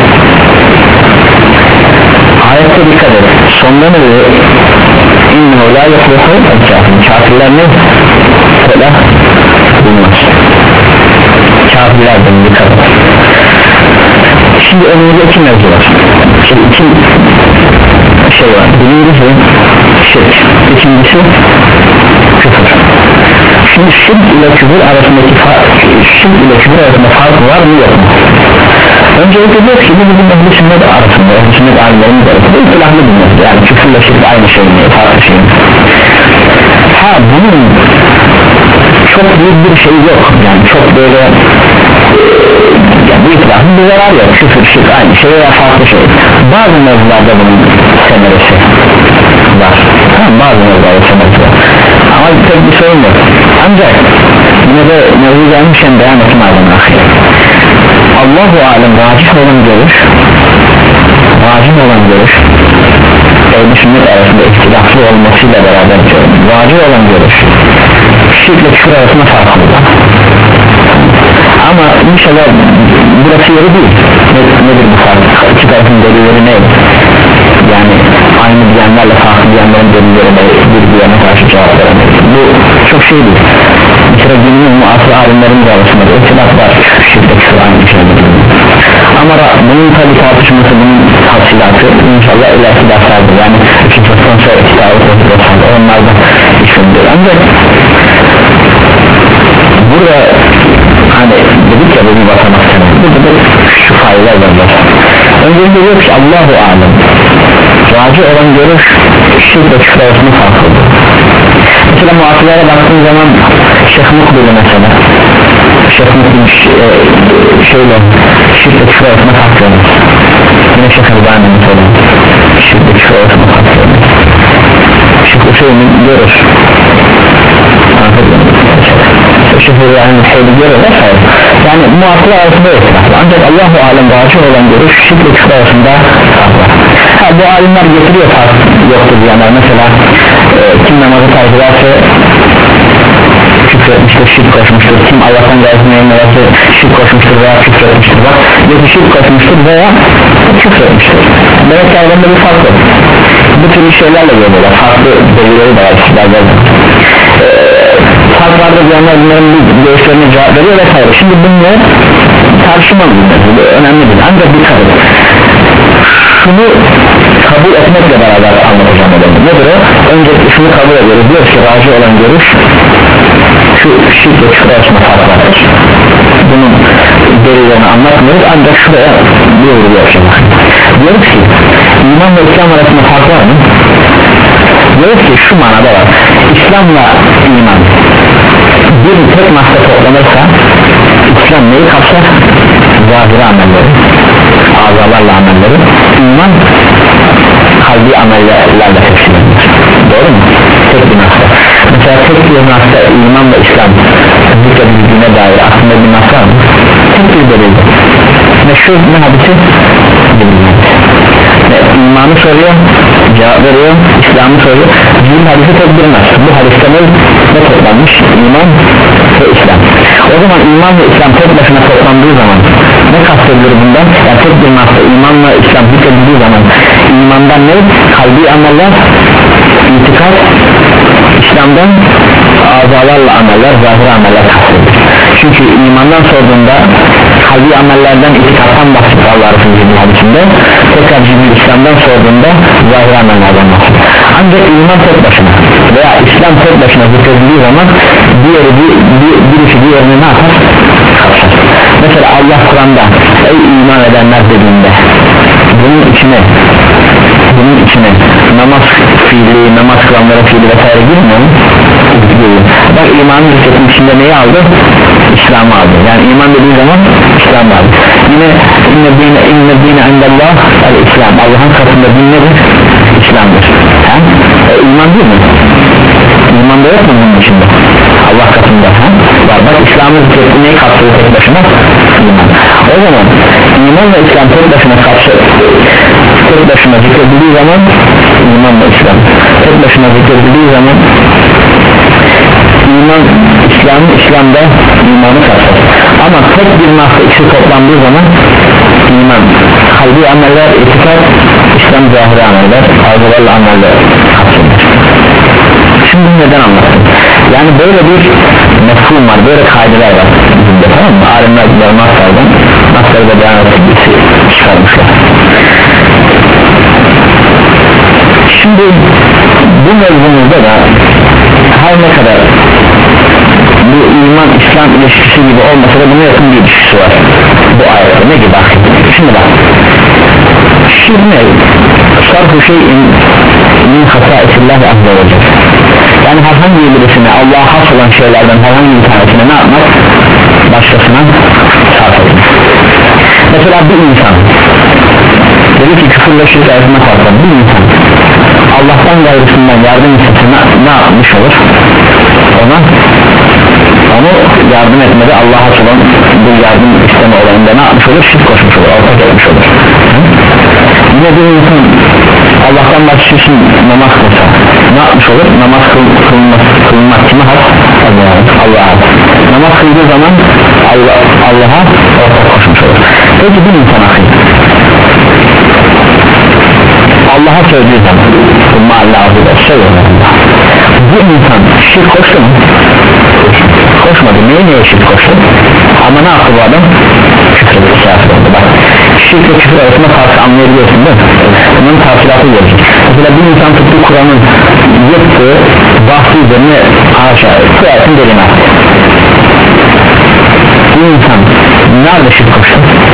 ayette dikkat edin sonunda ne diyor? İnnehu la yuflihu el-kafirun kafirler ne? felah bulmaz kafirlerden dikkat edin Şimdi önümüzde iki mevzu var. Şimdi iki şey var. Birincisi şirk, ikincisi küfür. Şimdi şirk ile küfür arasındaki fark, şirk ile küfür arasında fark var mı yok mu? Öncelikle diyor ki bu bizim ehl-i sünnet arasında, ehl-i sünnet alimlerimiz arasında ihtilaflı bir mevzu. Yani küfürle şirk aynı şey mi, farklı şey mi? Ha bunun çok büyük bir şey yok. Yani çok böyle yani bu ihtilafın bir zarar yok. Küfür, şirk aynı şey veya farklı şey. Bazı mevzularda bunun semeresi var. Tamam, bazı mevzularda semeresi var. Ama pek bir sorun yok. Ancak yine de mevzu gelmişken beyan etme adına Allah-u alem vacip olan görüş vacip olan görüş ehl-i sünnet arasında ihtilaflı olmasıyla beraber vacip olan görüş şirkle küfür arasında farklı ama inşallah burası yeri değil. Nedir bu fark? İki tarafın delilleri ne? Yani aynı diyenlerle farklı diyenlerin delillerine bir diyene karşı cevap veremeyiz. Bu çok şey değil. Mesela günümüz muasır alimlerimiz arasında bir ihtilaf var. Şirkle küfür aynı şey değil. Ama bunun tabi tartışması, bunun tafsilatı inşallah ileriki derslerde yani iki çoktan sonra kitabı onlardan düşündür. Ancak burada hani dedik ya benim basamaktan burada da şu faydalar var. Öncelikle diyor ki Allah-u alem raci olan görüş şirk ve küfür arasında farklıdır. Mesela muasirlere baktığın zaman Şeyh Mukbil'i mesela Şeyh Mukbil e, şöyle şirk ve küfür arasında farklıdır. Yine Şeyh Elbani mesela şirk ve küfür arasında farklıdır. Şeyh Hüseyin görür şüpheli yani şeyde görür vesaire. Yani muasirler arasında yok. Ancak Allah-u alem raci olan görüş şirk ve küfür arasında farklıdır. Ha, bu alimler getiriyor fark yoktur diyenler mesela e, kim namazı terk ederse küfür etmiştir, şirk koşmuştur, kim Allah'tan gayretini yayınlarsa şirk koşmuştur veya küfür etmiştir bak ya şirk koşmuştur veya küfür etmiştir. Demek ki aralarında bir fark yok. Bu türlü şeylerle görüyorlar, farklı delilleri de var sizlerden e, fark vardır diyenler bunların bir görüşlerine cevap veriyor vesaire. Şimdi bunlar tartışmalı bir önemli değil ancak bir kabul şunu kabul etmekle beraber anlatacağım adamı. Nedir o? Öncelikle şunu kabul ediyoruz. Diyor ki raci olan görüş şu şirk ve küfür arasında fark vardır. Bunun delillerini anlatmıyoruz ancak şuraya bir vurgu yapacağız. Diyoruz ki iman ve İslam arasında fark var mı? Diyoruz ki şu manada var. İslam'la iman bir tek mahsa toplanırsa İslam neyi kapsar? Zahiri amelleri, azalarla amelleri, iman kalbi amellerle tefsir edilir. Doğru mu? Tek bir mahsa. Mesela tek bir mahsa iman ve İslam zikredildiğine dair aslında bir mahsa mı? Tek bir delildir. Meşhur ne hadisi? İmanı soruyor, cevap veriyor, İslam'ı soruyor. Cihil hadisi tek bir mahsa. Bu hadiste ne, ne toplanmış? İman ve İslam. O zaman iman ve İslam tek başına toplandığı zaman ne kastedilir bundan? Yani tek bir mahsa imanla İslam zikredildiği zaman imandan ne? Kalbi ameller, itikad, İslam'dan azalarla ameller, zahir ameller kastedilir. Çünkü imandan sorduğunda kalbi amellerden itikattan bahsedilir Allah Resulü'nün hadisinde, tekrar Cibril İslam'dan sorduğunda zahir amellerden bahsedilir. Ancak iman tek başına veya İslam tek başına zikredildiği zaman diğeri bir, bir, birisi diğerini ne yapar? Kapsar. Mesela Allah Kur'an'da ey iman edenler dediğinde bunun içine bunun içine namaz fiili, namaz kılanlara fiili vesaire girmiyor mu? Bak imanın zikretin içinde neyi aldı? İslam'ı aldı. Yani iman dediği zaman İslam'ı aldı. Yine inne dine inne dine indallah el-İslam. Allah'ın katında din nedir? İslam'dır. Ha? E, iman değil mi? İman da yok mu bunun içinde? Allah katında. Ha? Var. Bak İslam'ın zikretin neyi kapsıyor tek başına? İman. O zaman iman ve İslam tek başına kapsıyor. Tek başına zikredildiği zaman iman ve İslam. Tek başına zikredildiği zaman iman, İslam, İslam'da imanı kapsar. Ama tek bir mahsa ikisi toplandığı zaman iman, kalbi ameller, itikad, İslam zahiri ameller, arzularla ameller kapsar. Şimdi neden anlattım? Yani böyle bir mefhum var, böyle kaideler var bizimde, tamam mı? Alimler bunları Naslar'dan Naslar'da beyan ettikçesi çıkarmışlar. Şimdi bu mevzumuzda da her ne kadar bu iman İslam ilişkisi gibi olmasa da buna yakın bir ilişkisi var bu ayette. Ne gibi? Şimdi bak, şirk ne? Sarfu şeyin min hataillahi azze ve celle. Yani herhangi birisine Allah'a has olan şeylerden herhangi bir tanesine ne yapmak? Başkasına sarf etmek. Mesela bir insan dedi ki küfürle şirk arasında fark var. Bir insan Allah'tan gayrısından yardım istese ne, ne yapmış olur? Ona onu yardım etmede Allah'a olan bu yardım isteme olayında ne yapmış olur? Şirk koşmuş olur, ortak etmiş olur. Yine bir insan Allah'tan başka için namaz kılsa ne yapmış olur? Namaz kıl, kılmak, kılmak kime has? Allah'a. Namaz kıldığı zaman Allah, Allah'a ortak koşmuş olur. Peki bir insan akıl Allah'a söylediği zaman bu insan şirk koştu mu? Koşmadı. Neye neye şirk koştu? Ama ne yaptı bu adam? Küfür etti, kafir oldu. Bak, şirk ve küfür arasında farkı anlayabiliyorsun değil mi? Bunun tafsilatı gelecek. Mesela bir insan tuttu Kur'an'ın yıktığı bahsi üzerine aşağı kıyasın derine attı. Bu insan nerede şirk koştu?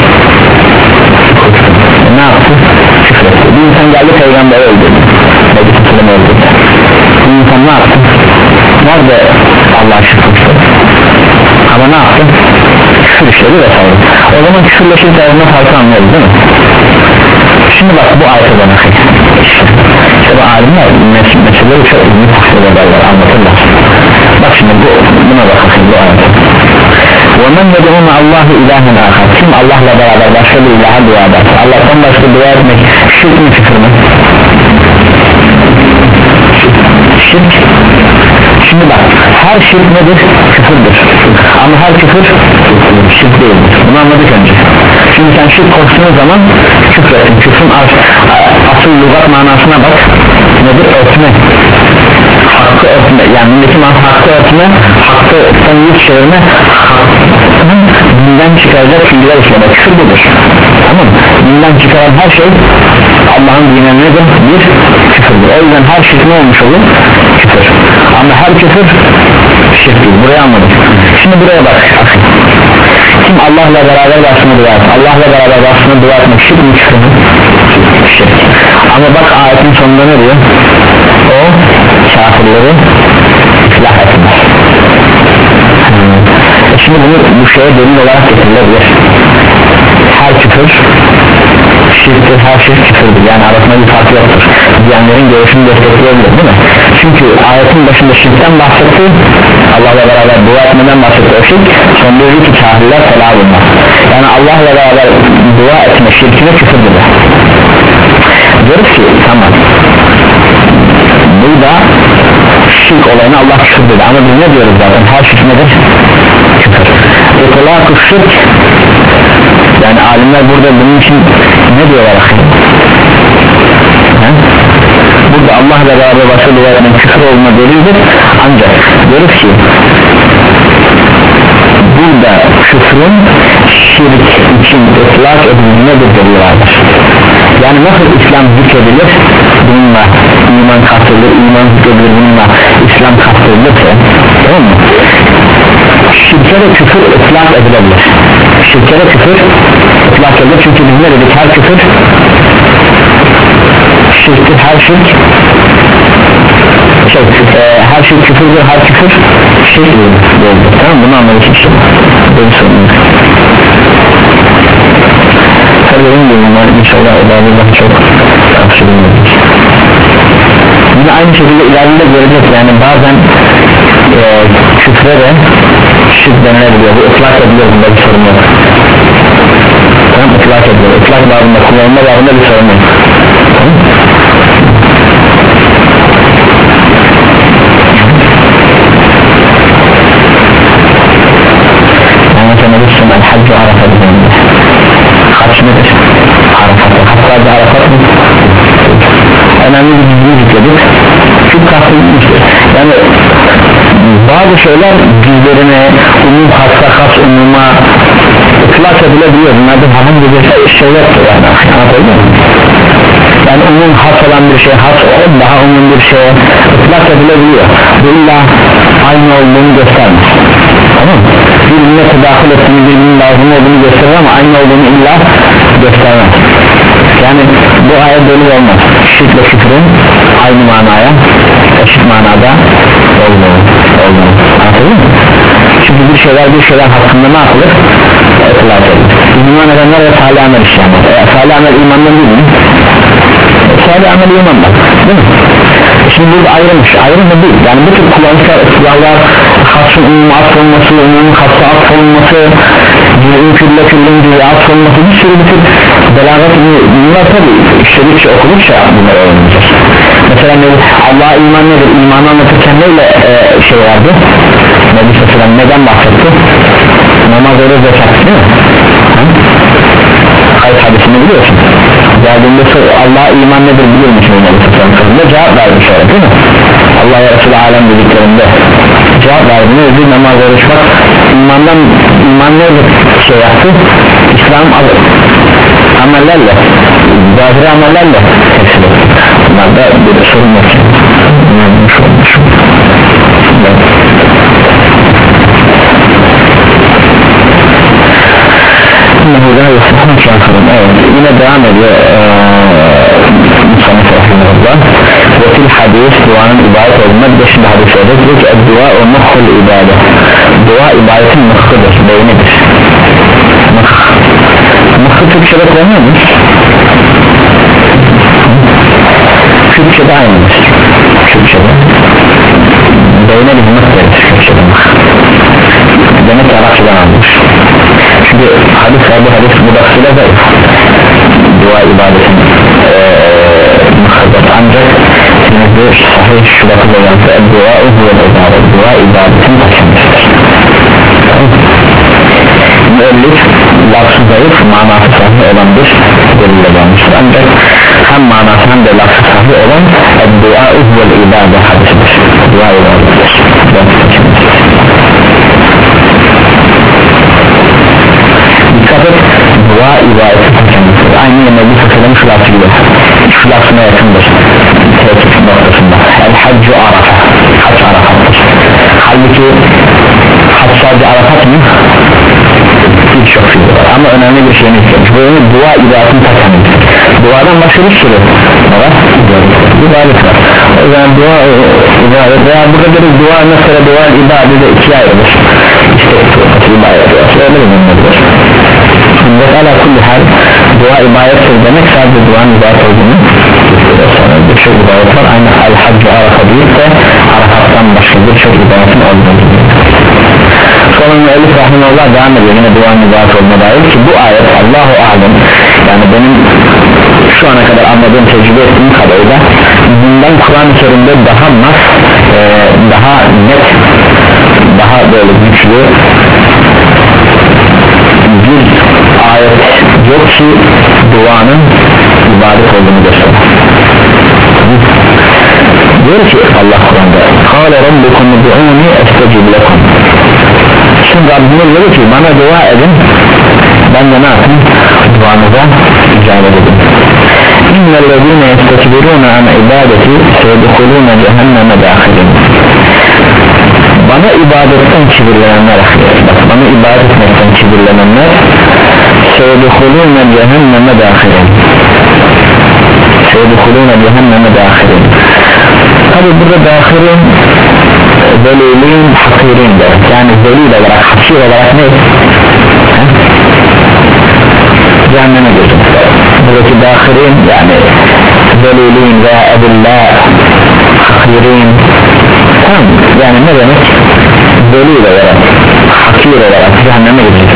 Ne yaptı? Küfür etti. Bir insan geldi peygamberi öldürdü. Meclisini öldürdü. Bu insan ne yaptı? Nerede Allah'a şirk koştu? Ama ne yaptı? Küfür işleri ve savru. O zaman küfürle şirk arasında farkı anlıyoruz değil mi? Şimdi bak bu ayete bana işte bu alimler mes meseleleri çok ilmi tahsil ederler, anlatırlar. Bak şimdi bu, buna bakın bu ayete. وَمَنْ يَدْعُونَ اللّٰهِ اِلٰهًا آخَرٍ. Kim Allah'la beraber başka bir ilaha dua eder? Allah'tan başka dua etmek şirk mi, küfür mü? Şirk. Şimdi bak, her şirk nedir? Küfürdür. Ama her küfür şirk değildir. Bunu anladık önce. Şimdi sen şirk koştuğun zaman küfrettin. Küfrün asıl lügat manasına bak. Nedir? Örtme. Hakkı örtme. Yani milletin hakkı örtme, hakkı sen yüz çevirme, hakkının dinden çıkaracak fiiller işleme. Küfür budur. Tamam mı? Dinden çıkaran her şey Allah'ın dinine nedir? Bir küfürdür. O yüzden her şirk ne olmuş olur? Küfür. Ama her küfür şirk değil. Burayı anladık. Şimdi buraya bak. Kim Allah'la beraber başına dua etmek, Allah'la beraber başına dua etmek şirk mi, küfür mü? Şirk. Ama bak ayetin sonunda ne diyor? O kafirleri ıslah etmez. hmm. Şimdi bunu bu şeye delil olarak getirilebilir. Her küfür şirktir, her şirk küfürdür. Yani arasında bir fark yoktur diyenlerin görüşünü destekleyebilir değil mi? Çünkü ayetin başında şirkten bahsetti, Allah'la beraber dua etmeden bahsetti. O şirk son diyor ki kafirler fela bulmaz. Yani Allah'la beraber dua etme şirkine küfürdür. Diyoruz ki tamam, burada şirk olayına Allah küfür dedi ama biz ne diyoruz zaten? Her şirk nedir? Küfür. İtlâk-ı şirk, yani alimler burada bunun için ne diyorlar? He? Burada Allah'la beraber başka dua etmenin küfür olduğuna delildir. Ancak diyoruz ki burada küfrün şirk için itlâk edildiğine bir delil vardır. Yani nasıl İslam zikredilir bununla iman kastedilir, iman zikredilir bununla İslam kastedilirse, tamam mı? Şirke de küfür itlak edilebilir. Şirke de küfür itlak edilir. Çünkü biz ne dedik? Her küfür şirktir, her şirk şey, e, her şirk küfürdür, her küfür şirk değildir. Tamam mı? Bunu anladık işte. Böyle sorun. Tabii bunlar inşallah Allah çok tavsiye edilir. Yine aynı şekilde ileride göreceğiz. Yani bazen e, küfre de şirk denilebiliyor. Bu ıtlak ediliyor, bunda bir sorun yok. Tamam, ıtlak ediliyor. Itlak bağında, kullanma bağında bir sorun yok. Tamam. Yani mesela bizim el-haccı Arafat edildi. Hac nedir? Arafat. Hatta bir Arafat mı? Önemli bir bilgi yükledik. Şirk kastedilmiştir. Yani bazı şeyler cüzlerine, umum hassa has umuma ıtlak edilebiliyor. Bunlarda herhangi bir şey yoktur yani. Anlatabiliyor muyum? Yani umum has olan bir şey has daha umum bir şeye ıtlak edilebiliyor. Bu illa aynı olduğunu göstermez. Tamam mı? Birbirine tedakül ettiğini, birbirinin lazım olduğunu gösterir ama aynı olduğunu illa göstermez. Yani bu ayet delil olmaz. Şirkle küfrün aynı manaya, eşit manada olmuyor. Olmuyor. Anladın mı? Çünkü bir şeyler bir şeyler hakkında ne yapılır? Itlak edilir. İman edenler ve salih amel işlemez. E, salih amel imandan değil mi? Salih amel imandan. Değil mi? Şimdi burada ayrılmış, ayrılma değil. Yani bu tür kullanışlar, ıslahlar, hasrın umuma atfolması, umumun hasra atfolması, cüzün külle küllün cüzü atfolması, bir sürü bir tür belagat bunlar tabi işledikçe okudukça bunları öğreneceğiz. Mesela ne, Allah'a iman nedir? İmanı anlatırken neyle e, şey vardı? Nebi Sallam neden bahsetti? Namaz öyle zekat değil mi? Kayıt hadisini biliyorsun. Geldiğinde Allah'a iman nedir bilir misin? Nebi Sallam ne cevap vermiş öyle değil mi? Allah ya Resulü alem dediklerinde cevap verdi. Ne dedi? Namaz oruç bak imandan iman neyle şey yaptı? İslam amellerle zahiri amellerle teslim etti. Bunlarda bir sorun yok. Yanlış olmuş. Evet, yine devam ediyor Musanif Rahimullah ve fil hadis duanın ibadet olduğunda bir de şimdi hadis edecek diyor ki dua o muhul ibadet, dua ibadetin muhkudur, beynidir. Muh muhku Türkçe'de kullanıyor muyuz? Türkçe'de aynıdır. Türkçe'de beyne bir muh verir Türkçe'de muh. Demek ki Arapçadan almış. Çünkü hadis var, bu hadis bu daksıyla zayıf. Dua ibadetin muhkudur ancak bir sahih şu bakıda yansı dua uhuvel ibadet, dua ibadetin taşımıştır. Müellif lafzı zayıf, manası sahih olan bir delille gelmiştir ancak hem manası hem de lafzı sahih olan dua uhuvel ibadet hadisidir, dua ibadettir. Dikkat et, dua ibadeti taşımıştır. Aynı Nebi Sallam şu lafzı gibi, şu lafzına yakındır tehdit noktasında. El haccu arafa, hac arafattır. Halbuki hac sadece arafat mı? Birçok şey var ama önemli bir şeyini istemiş. Böyle dua ibadetini taşımıştır. Duadan başka bir sürü var, ibadet var. O zaman dua ibadet veya burada bir dua mesela dua ibadet de ikiye ayrılır. İstek tuğması ibadet var. Öyle mi olabilir? Ve ala kulli hal dua ibadettir demek sadece duanın ibadet olduğunu sonra birçok ibadet var. Aynı el-haccu arafa değil de arafattan başka birçok ibadetin olduğunu. Sonra müellif rahimahullah devam ediyor yine duanın ibadet olduğuna dair ki bu ayet Allahu alem, yani benim şu ana kadar anladığım, tecrübe ettiğim kadarıyla bundan Kur'an-ı Kerim'de daha nas, e, daha net, daha böyle güçlü bir ayet yok ki duanın ibadet olduğunu gösterir. Diyor ki Allah Kur'an'da "Kâle rabbukum ud'ûni estecib lekum." Şimdi Rabbimiz diyor ki bana dua edin, ben de ne yapayım? Duanıza icabet edin. İnnellezîne yestekbirûne an ibadeti seyedhulûne cehenneme dâhilin. Bana ibadetten kibirlenenler, bak bana ibadet etmekten kibirlenenler seyedhulûne cehenneme dâhilin. Seyedhulûne cehenneme dâhilin. Tabi burada dâhilin zelilin hakirin de, yani zelil olarak, hakir olarak ne? Cehenneme girecek. Buradaki dâhilin yani zelilin veya edillâ hakirin, tamam, yani ne demek? Zelil olarak, hakir olarak cehenneme girecek.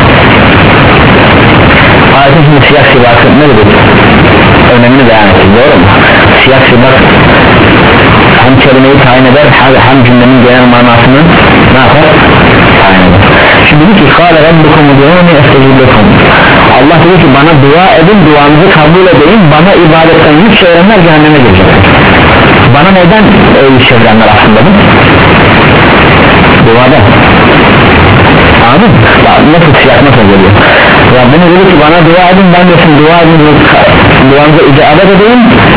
Ayetin şimdi siyah sibası ne dedik? Önemini beyan ettik, doğru mu? Siyah sibas hem kelimeyi tayin eder hem cümlenin genel manasını ne yapar? Tayin eder. Şimdi dedi ki "Kâle rabbukum ud'ûni estecib lekum." Allah dedi ki bana dua edin, duanızı kabul edeyim, bana ibadetten yüz çevirenler cehenneme girecekler. Bana neden öyle çevirenler aslında bu? Rabbine dedi ki bana dua edin, ben de sizin dua edin, duanıza icabet edeyim,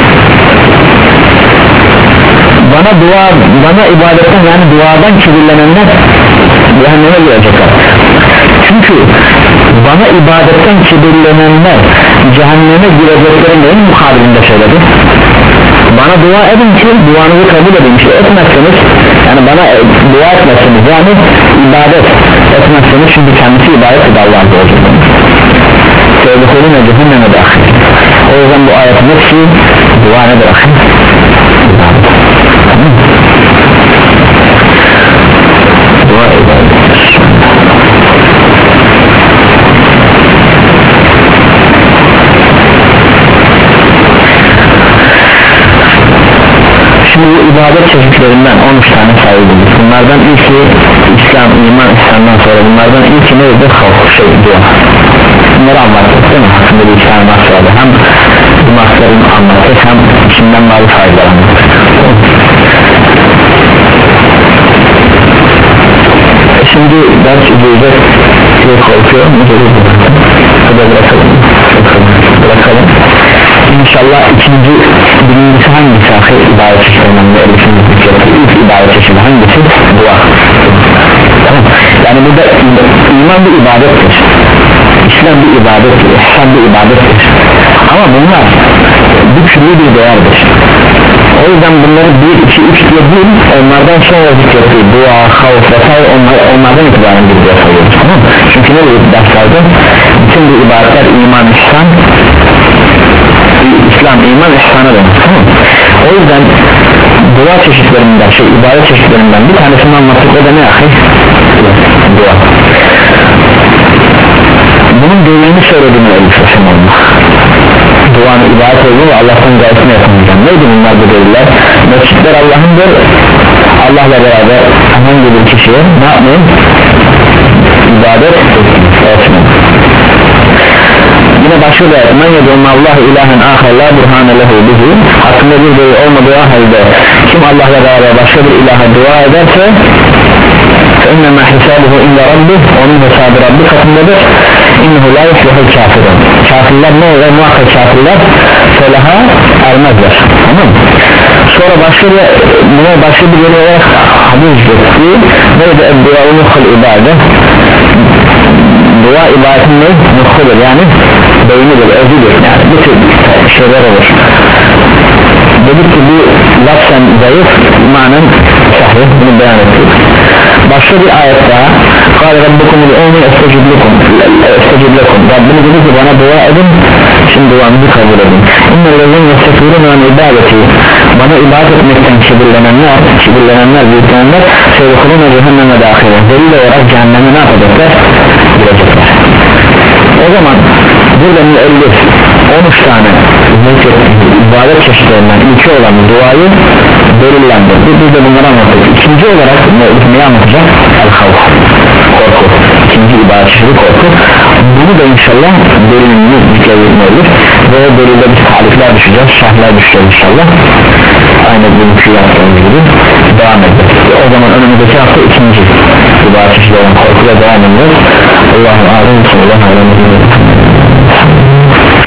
bana dua, bana ibadetten yani duadan kibirlenenler cehenneme girecekler. Çünkü bana ibadetten kibirlenenler cehenneme gireceklerin en mukabilinde söyledi. Bana dua edin ki duanızı kabul edin. İşte etmezseniz, yani bana dua etmezseniz, yani ibadet etmezseniz, çünkü kendisi ibadet eder Allah'a olacak. Sevdikoluna cehenneme de ahir. O yüzden bu ayetin hepsi dua nedir ahir? Dua ibadettir. Şimdi bu ibadet çeşitlerinden on üç tane sayılır. Bunlardan ilki İslam, iman, İslam'dan sonra bunlardan ilki neydi? Havf, şey, dua. Bunları anlattık değil mi? Hakkında bir iki tane mahs vardı. Hem bu mahsların anlattık, hem içinden bazı faydalar anlattık. Şimdi ders izleyecek diye korkuyorum. Burada bırakalım. Bırakalım. İnşallah ikinci, birincisi hangisi ahir ibadet çeşitlerinden ve ilk ibadet çeşidi hangisi? Dua. Tamam. Yani burada iman bir ibadettir, İslam bir ibadettir, İhsan bir ibadettir. Ama bunlar bir türlü bir değerdir. O yüzden bunları bir, iki, üç diye değil, onlardan sonra zikrettiği dua, havf vesaire onlar, onlardan itibaren bir diye sayıyoruz. Tamam. Çünkü ne diyor derslerde? Bütün bu ibadetler iman, İslam, İslam, iman, ihsana dönüyor. Tamam. O yüzden dua çeşitlerinden, şey ibadet çeşitlerinden bir tanesini anlattık, o da ne ahir? Dua. Bunun delilini söylediğini ölçüsün olmak. Duanın ibadet olduğu ve Allah'tan gayetini yapamayacağım. Neydi bunlar bu deliller? Mescitler Allah'ındır. Allah'la beraber herhangi bir kişiye ne yapmayın? İbadet etmeyin. Yine başlıyor da men yed'un Allahu ilahen ahar la burhane lehu bihi, hakkında bir delil olmadığı halde kim Allah'la beraber başka bir ilaha dua ederse فَاِنَّمَا حِسَابُهُ اِنَّ رَبِّهِ, onun hesabı Rabbi katındadır. اِنَّهُ لَا يُفْلِحُ الْكَافِرُونَ, kafirler ne olur? Muhakkak kafirler felaha ermezler. Tamam. Sonra başka bir buna başka bir yeri olarak hadis etti. Neydi? Dua-u muhul ibadet. Dua ibadetin ne? Muhulur, yani beynidir, özüdür, yani bir tür şeyler olur. Dedik ki bu lafzen zayıf, manen sahih, bunu beyan ettik. Başka bir ayet daha, قال ربكم ادعوني استجب لكم استجب لكم, Rabbim dedi ki bana dua edin, şimdi duanızı kabul edin. İnnellezîne yestekbirûne an ibadeti, bana ibadet etmekten kibirlenenler, kibirlenenler, büyüklenenler sevdikulûne cehenneme dâhile, delil olarak cehenneme ne yapacaklar? Girecekler. O zaman burada müellif on üç tane ibadet çeşitlerinden ilki olan duayı delillendirdi. Biz de bunları anlattık. İkinci olarak neyi anlatacak? El-havf, korku. İkinci ibadet çeşidi korku. Bunu da inşallah delilini zikredilme olur ve delilde biz tarifler düşeceğiz, şerhler düşeceğiz inşallah. Aynı bugünkü yaptığımız gibi devam edeceğiz. O zaman önümüzdeki hafta ikinci ibadet çeşidi olan korkuyla devam ediyoruz. Allah'ın âlâ sallallahu aleyhi ve sellem.